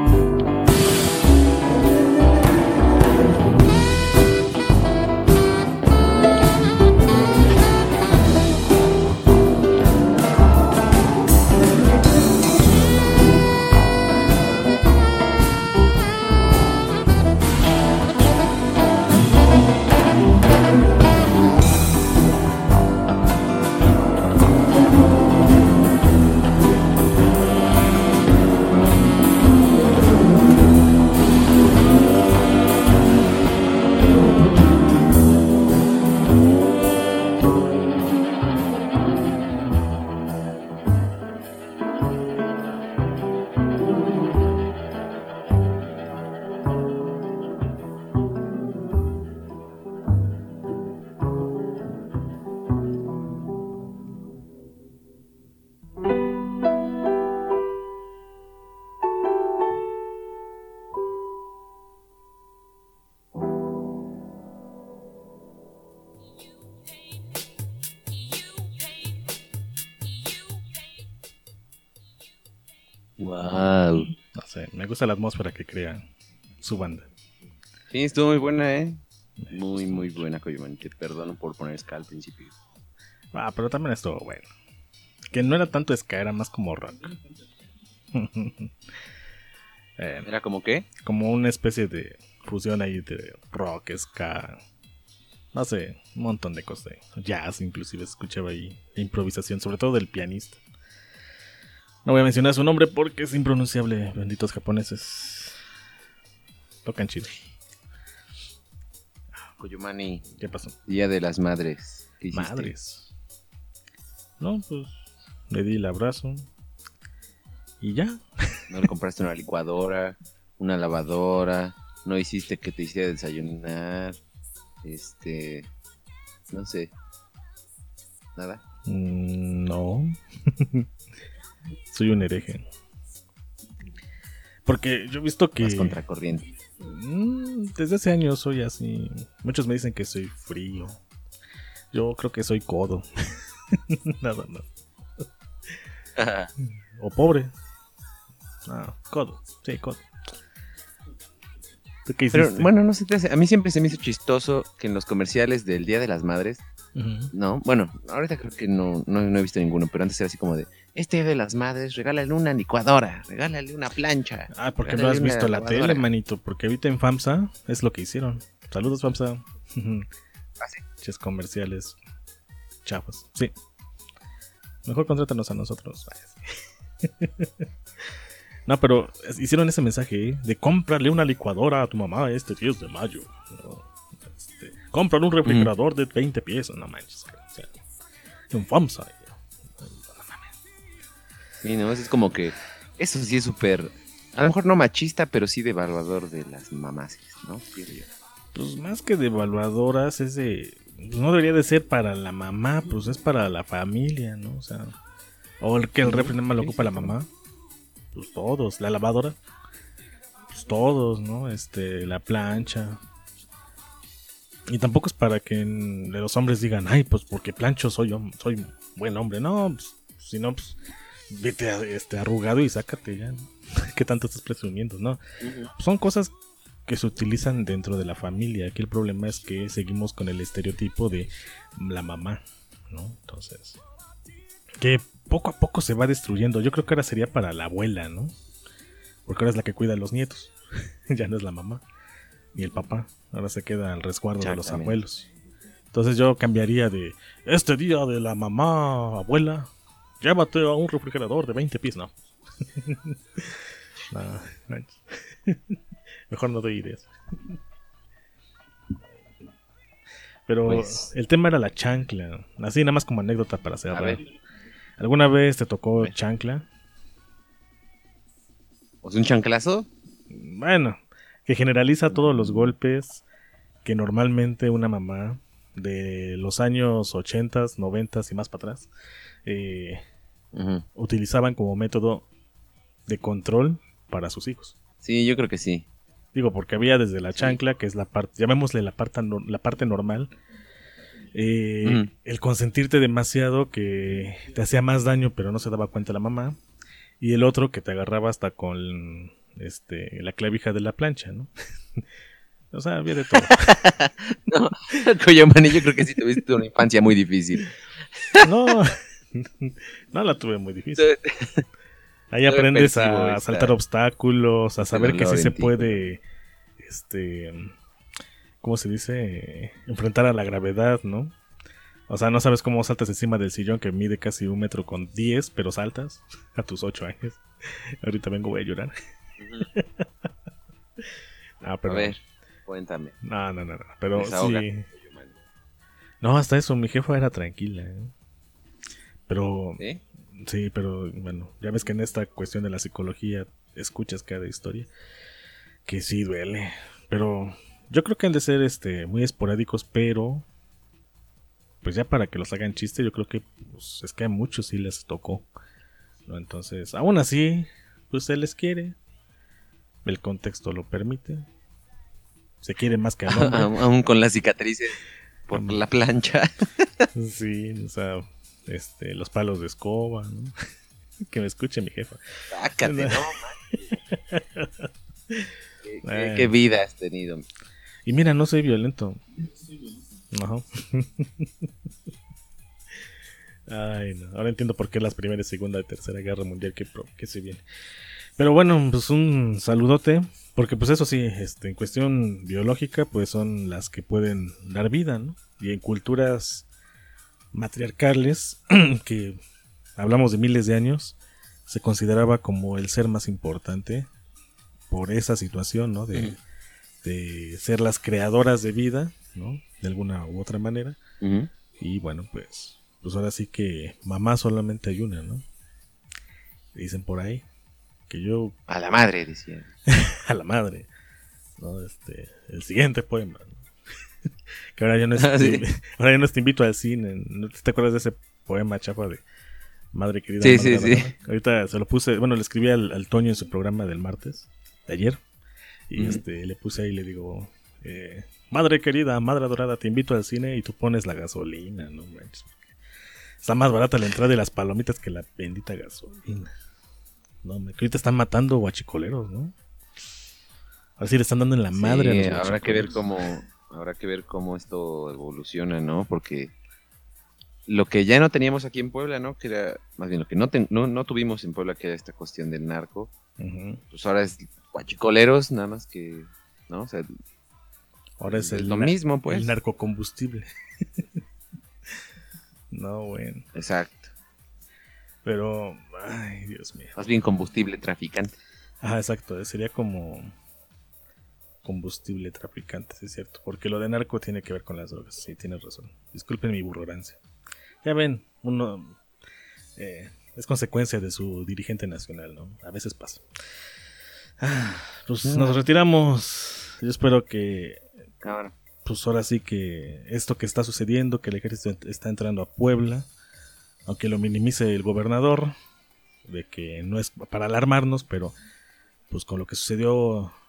Wow. No sé, me gusta la atmósfera que crea su banda. Sí, estuvo muy buena, ¿eh? Muy, muy buena, Coyoman. Te perdono por poner ska al principio. Ah, pero también estuvo bueno. Que no era tanto ska, era más como rock. eh, ¿Era como qué? Como una especie de fusión ahí de rock, ska. No sé, un montón de cosas. Jazz, inclusive escuchaba ahí improvisación, sobre todo del pianista. No voy a mencionar su nombre porque es impronunciable. Benditos japoneses. Tocan chido. Koyomani. ¿Qué pasó? Día de las Madres. ¿Qué hiciste? Madres. No, pues le di el abrazo. Y ya. ¿No le compraste una licuadora, una lavadora? ¿No hiciste que te hiciera desayunar? Este... No sé. ¿Nada? Mm, no. Soy un hereje. Porque yo he visto que... Más contracorriente. Mm, desde hace años soy así. Muchos me dicen que soy frío. Yo creo que soy codo. Nada más. O pobre. Ah, codo. Sí, codo. ¿Tú qué hiciste? Pero bueno, no sé, te hace- a mí siempre se me hizo chistoso que en los comerciales del Día de las Madres, Ujú. no, bueno, ahorita creo que no, no, no he visto ninguno, pero antes era así como de, este Día de las Madres, regálale una licuadora, regálale una plancha. Ah, porque no regálale has una visto la lavadora. tele, manito. Porque ahorita en FAMSA es lo que hicieron. Saludos, FAMSA. Ah, sí. Ches comerciales chafas. Sí. Mejor contrátanos a nosotros. No, pero hicieron ese mensaje, ¿eh? De cómprale una licuadora a tu mamá este diez de mayo. ¿No? Este, cómprale un refrigerador de veinte piezas. No manches. O sea, en FAMSA. Sí, no, es como que, eso sí es súper, a lo mejor no machista, pero sí devaluador de las mamás, ¿no? Quiero yo. Pues más que devaluadoras, es de... No debería de ser para la mamá, pues es para la familia, ¿no? O sea... O el que el refri nada más lo ocupa la mamá. Pues todos. La lavadora. Pues pues todos, ¿no? Este, la plancha. Y tampoco es para que en- los hombres digan, ay, pues porque plancho soy hom- soy buen hombre. No, pues, si no, pues vete a- este, arrugado y sácate ya, ¿no? ¿Qué tanto estás presumiendo, no? Son cosas que se utilizan dentro de la familia. Aquí el problema es que seguimos con el estereotipo de la mamá, ¿no? Entonces, que poco a poco se va destruyendo. Yo creo que ahora sería para la abuela, ¿no? Porque ahora es la que cuida a los nietos. Ya no es la mamá ni el papá. Ahora se queda al resguardo de los Exactamente. abuelos. Entonces yo cambiaría de este día de la mamá, abuela, llévate a un refrigerador de veinte pies, no. No, no. Mejor no doy ideas. Pero Pues- el tema era la chancla. Así nada más como anécdota para cerrar. ver. ¿Alguna vez te tocó ver. chancla? ¿O es un chanclazo? Bueno, que generaliza todos los golpes que normalmente una mamá de los años ochentas, noventas y más para atrás eh, Ujú. utilizaban como método de control para sus hijos. Sí, yo creo que sí. Digo, porque había desde la chancla, que es la parte, llamémosle la parte, no- la parte normal, eh, Ujú. el consentirte demasiado que te hacía más daño pero no se daba cuenta la mamá, y el otro que te agarraba hasta con este la clavija de la plancha, ¿no? O sea, había de todo. No, Coyomani, yo creo que sí tuviste una infancia muy difícil. No, no la tuve muy difícil. Ahí Yo aprendes percibo a esta- saltar obstáculos, a este saber que sí dolor se en ti. puede, este, ¿cómo se dice? Enfrentar a la gravedad, ¿no? O sea, no sabes cómo saltas encima del sillón que mide casi un metro con diez, pero saltas a tus ocho años. Ahorita vengo, voy a llorar. Ah, pero A ver, cuéntame. no, no, no, no, pero Desahógate, sí. Coyomani. No, hasta eso, mi jefa era tranquila, ¿eh? Pero ¿Sí? sí, pero bueno, ya ves que en esta cuestión de la psicología escuchas cada historia que sí duele, pero yo creo que han de ser este muy esporádicos, pero pues ya para que los hagan chiste, yo creo que pues, es que a muchos sí les tocó, ¿no? Entonces, aún así, pues se les quiere, el contexto lo permite, se quiere más que al hombre. Aún aún con las cicatrices por Mm. la plancha. Sí, o sea, este, los palos de escoba, ¿no? Que me escuche mi jefa. Sácate, no, man. ¿Qué, qué- Bueno. qué vida has tenido? Y mira, no soy violento. Ajá. Ay, no. Ahora entiendo por qué las primera, segunda y tercera guerra mundial que, pro- que se viene. Pero bueno, pues un saludote. Porque pues eso sí, este, en cuestión biológica, pues son las que pueden dar vida, ¿no? Y en culturas matriarcales, que hablamos de miles de años, se consideraba como el ser más importante por esa situación, ¿no? De, Ujú. de ser las creadoras de vida, ¿no? De alguna u otra manera. Ujú. Y bueno, pues, pues ahora sí que mamá solamente hay una, ¿no? Dicen por ahí que yo A la madre, decía. a la madre, ¿no? Este, el siguiente poema, ¿no? Que ahora yo no Ah, sí. ahora yo no te invito al cine, ¿no te acuerdas de ese poema chafa de Madre querida? Sí, madre sí, sí. adorada? Ahorita se lo puse, bueno, le escribí al, al Toño en su programa del martes, de ayer, y Ujú. este le puse ahí y le digo, eh, madre querida, madre adorada, te invito al cine y tú pones la gasolina, no manches. Está más barata la entrada de las palomitas que la bendita gasolina. No, me, que ahorita están matando guachicoleros, ¿no? A ver si le están dando en la madre Sí, a los habrá que ver guachicoleros. cómo habrá que ver cómo esto evoluciona, ¿no? Porque lo que ya no teníamos aquí en Puebla, ¿no? Que era más bien lo que no ten- no, no tuvimos en Puebla, que era esta cuestión del narco, Ujú. pues ahora es guachicoleros, nada más que, ¿no? O sea, Ahora es es el, lo na- mismo, pues. el narcocombustible. No, bueno. Exacto. Pero, ay, Dios mío. Más bien combustible traficante. Ajá, exacto. Sería como combustible traficante, sí es cierto. Porque lo de narco tiene que ver con las drogas. Sí, tienes razón. Disculpen mi burrorancia. Ya ven, uno eh, es consecuencia de su dirigente nacional, ¿no? A veces pasa. Ah, pues nos retiramos. Yo espero que Ahora, pues ahora sí que esto que está sucediendo, que el ejército está entrando a Puebla, aunque lo minimice el gobernador, de que no es para alarmarnos, pero pues con lo que sucedió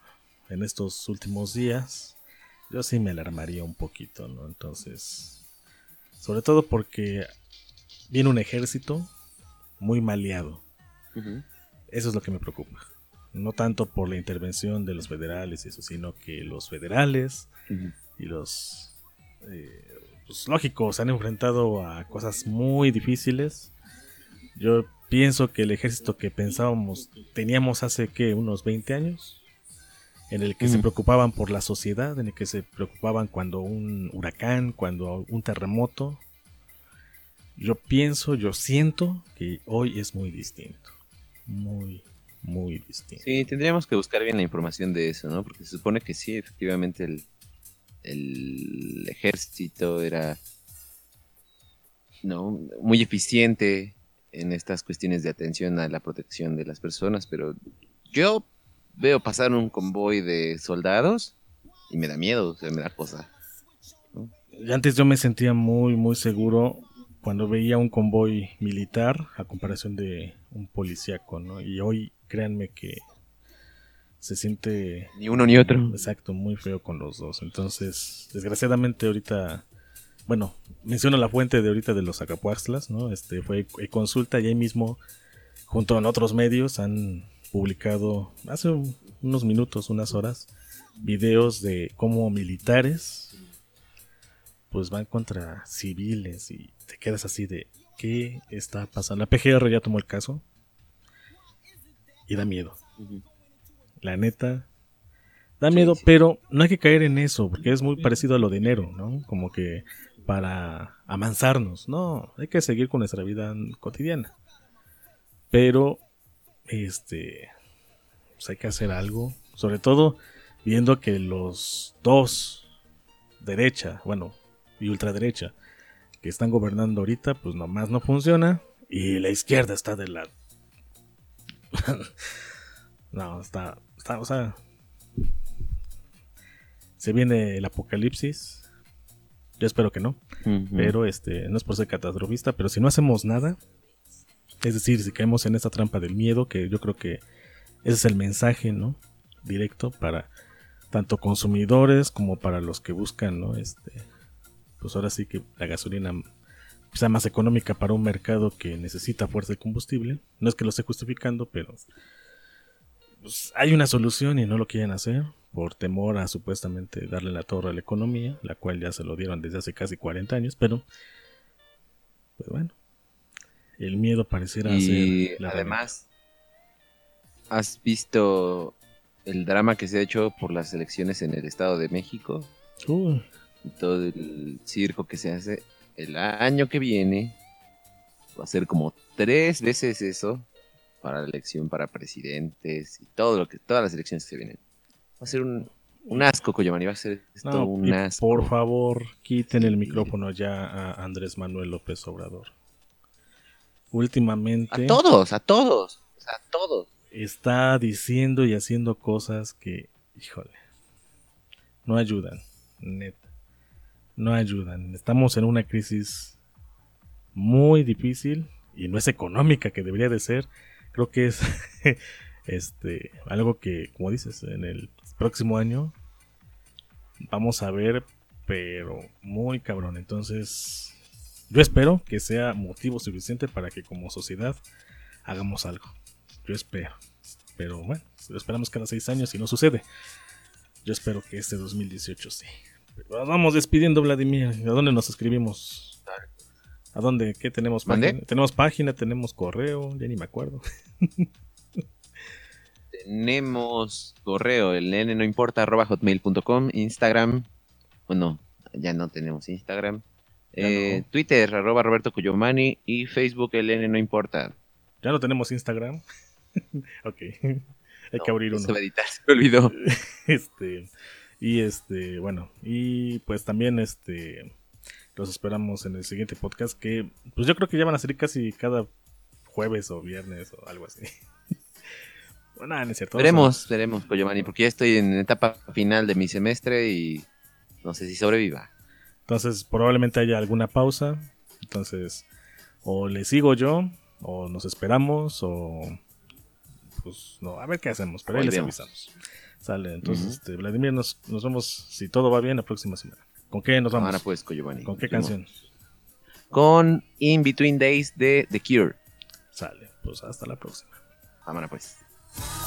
en estos últimos días, yo sí me alarmaría un poquito, ¿no? Entonces, sobre todo porque viene un ejército muy maleado. Ujú. Eso es lo que me preocupa. No tanto por la intervención de los federales y eso, sino que los federales Ujú. y los... Eh, pues lógico, se han enfrentado a cosas muy difíciles. Yo pienso que el ejército que pensábamos teníamos hace que unos veinte años, en el que Ujú. se preocupaban por la sociedad, en el que se preocupaban cuando un huracán, cuando un terremoto. Yo pienso, yo siento que hoy es muy distinto. Muy, muy distinto. Sí, tendríamos que buscar bien la información de eso, ¿no? Porque se supone que sí, efectivamente el, el ejército era, ¿no?, muy eficiente en estas cuestiones de atención a la protección de las personas, pero yo veo pasar un convoy de soldados y me da miedo, o sea, me da cosa. Y antes yo me sentía muy, muy seguro cuando veía un convoy militar a comparación de un policíaco, ¿no? Y hoy, créanme que se siente... Ni uno ni otro. Exacto, muy feo con los dos. Entonces, desgraciadamente ahorita... Bueno, menciono la fuente de ahorita de los Acapuaxtlas, ¿no? Este fue e consulta y ahí mismo, junto con otros medios, han publicado hace un, unos minutos, unas horas, videos de cómo militares pues van contra civiles y te quedas así de ¿qué está pasando? La P G R ya tomó el caso y da miedo. Ujú. La neta, da Sí, miedo, sí. pero no hay que caer en eso, porque es muy parecido a lo de enero, ¿no? Como que para amansarnos, no, hay que seguir con nuestra vida cotidiana. Pero, este, pues hay que hacer algo, sobre todo viendo que los dos, derecha, bueno, y ultraderecha, que están gobernando ahorita, pues nomás no funciona, y la izquierda está de la... no, está, está, o sea... Se viene el apocalipsis. Yo espero que no. Ujú. Pero este, no es por ser catastrofista, pero si no hacemos nada, es decir, si caemos en esta trampa del miedo, que yo creo que ese es el mensaje, ¿no?, directo para tanto consumidores como para los que buscan, ¿no? Este, pues ahora sí que la gasolina sea más económica para un mercado que necesita fuerza de combustible. No es que lo esté justificando, pero pues hay una solución y no lo quieren hacer por temor a supuestamente darle la torre a la economía, la cual ya se lo dieron desde hace casi cuarenta años, pero pues bueno, el miedo pareciera Y ser la además, ¿has visto el drama que se ha hecho por las elecciones en el Estado de México? herramienta. Uy, Y todo el circo que se hace el año que viene. Va a ser como tres veces eso para la elección para presidentes y todo lo que, todas las elecciones que se vienen. Va a ser un, un asco, Coyamani, va a ser esto no, un y asco. por favor, quiten el Sí. micrófono ya a Andrés Manuel López Obrador. Últimamente A todos, a todos, o sea, a todos. está diciendo y haciendo cosas que, híjole, no ayudan, neta, no ayudan. Estamos en una crisis muy difícil y no es económica que debería de ser. Creo que es este algo que, como dices, en el próximo año vamos a ver, pero muy cabrón. Entonces, yo espero que sea motivo suficiente para que como sociedad hagamos algo. Yo espero. Pero bueno, lo esperamos cada seis años y no sucede. Yo espero que este dos mil dieciocho sí. Pero nos vamos despidiendo, Vladimir. ¿A dónde nos escribimos? ¿A dónde? ¿Qué tenemos? ¿Mande? Página? Tenemos página, tenemos correo, ya ni me acuerdo. Tenemos correo, el n no importa arroba hotmail punto com, Instagram, bueno, ya no tenemos Instagram, Ya eh, no. Twitter arroba Roberto Cuyomani y Facebook el n no importa. Ya no tenemos Instagram. Ok. Hay No, que abrir eso uno. va a editar, se me olvidó. Este. Y este, bueno. Y pues también este. Los esperamos en el siguiente podcast. Que pues yo creo que ya van a salir casi cada jueves o viernes o algo así. Bueno, no es cierto. Veremos, veremos, Cuyomani, porque ya estoy en etapa final de mi semestre y no sé si sobreviva. Entonces, probablemente haya alguna pausa. Entonces, o le sigo yo, o nos esperamos, o pues no, a ver qué hacemos, pero ahí les Volvemos. avisamos. Sale, entonces, Ujú. este, Vladimir, nos, nos vemos, si todo va bien, la próxima semana. ¿Con qué nos vamos? Ahora pues, Coyobani. ¿Con qué canción? Con In Between Days de The Cure. Sale, pues hasta la próxima. Ahora pues.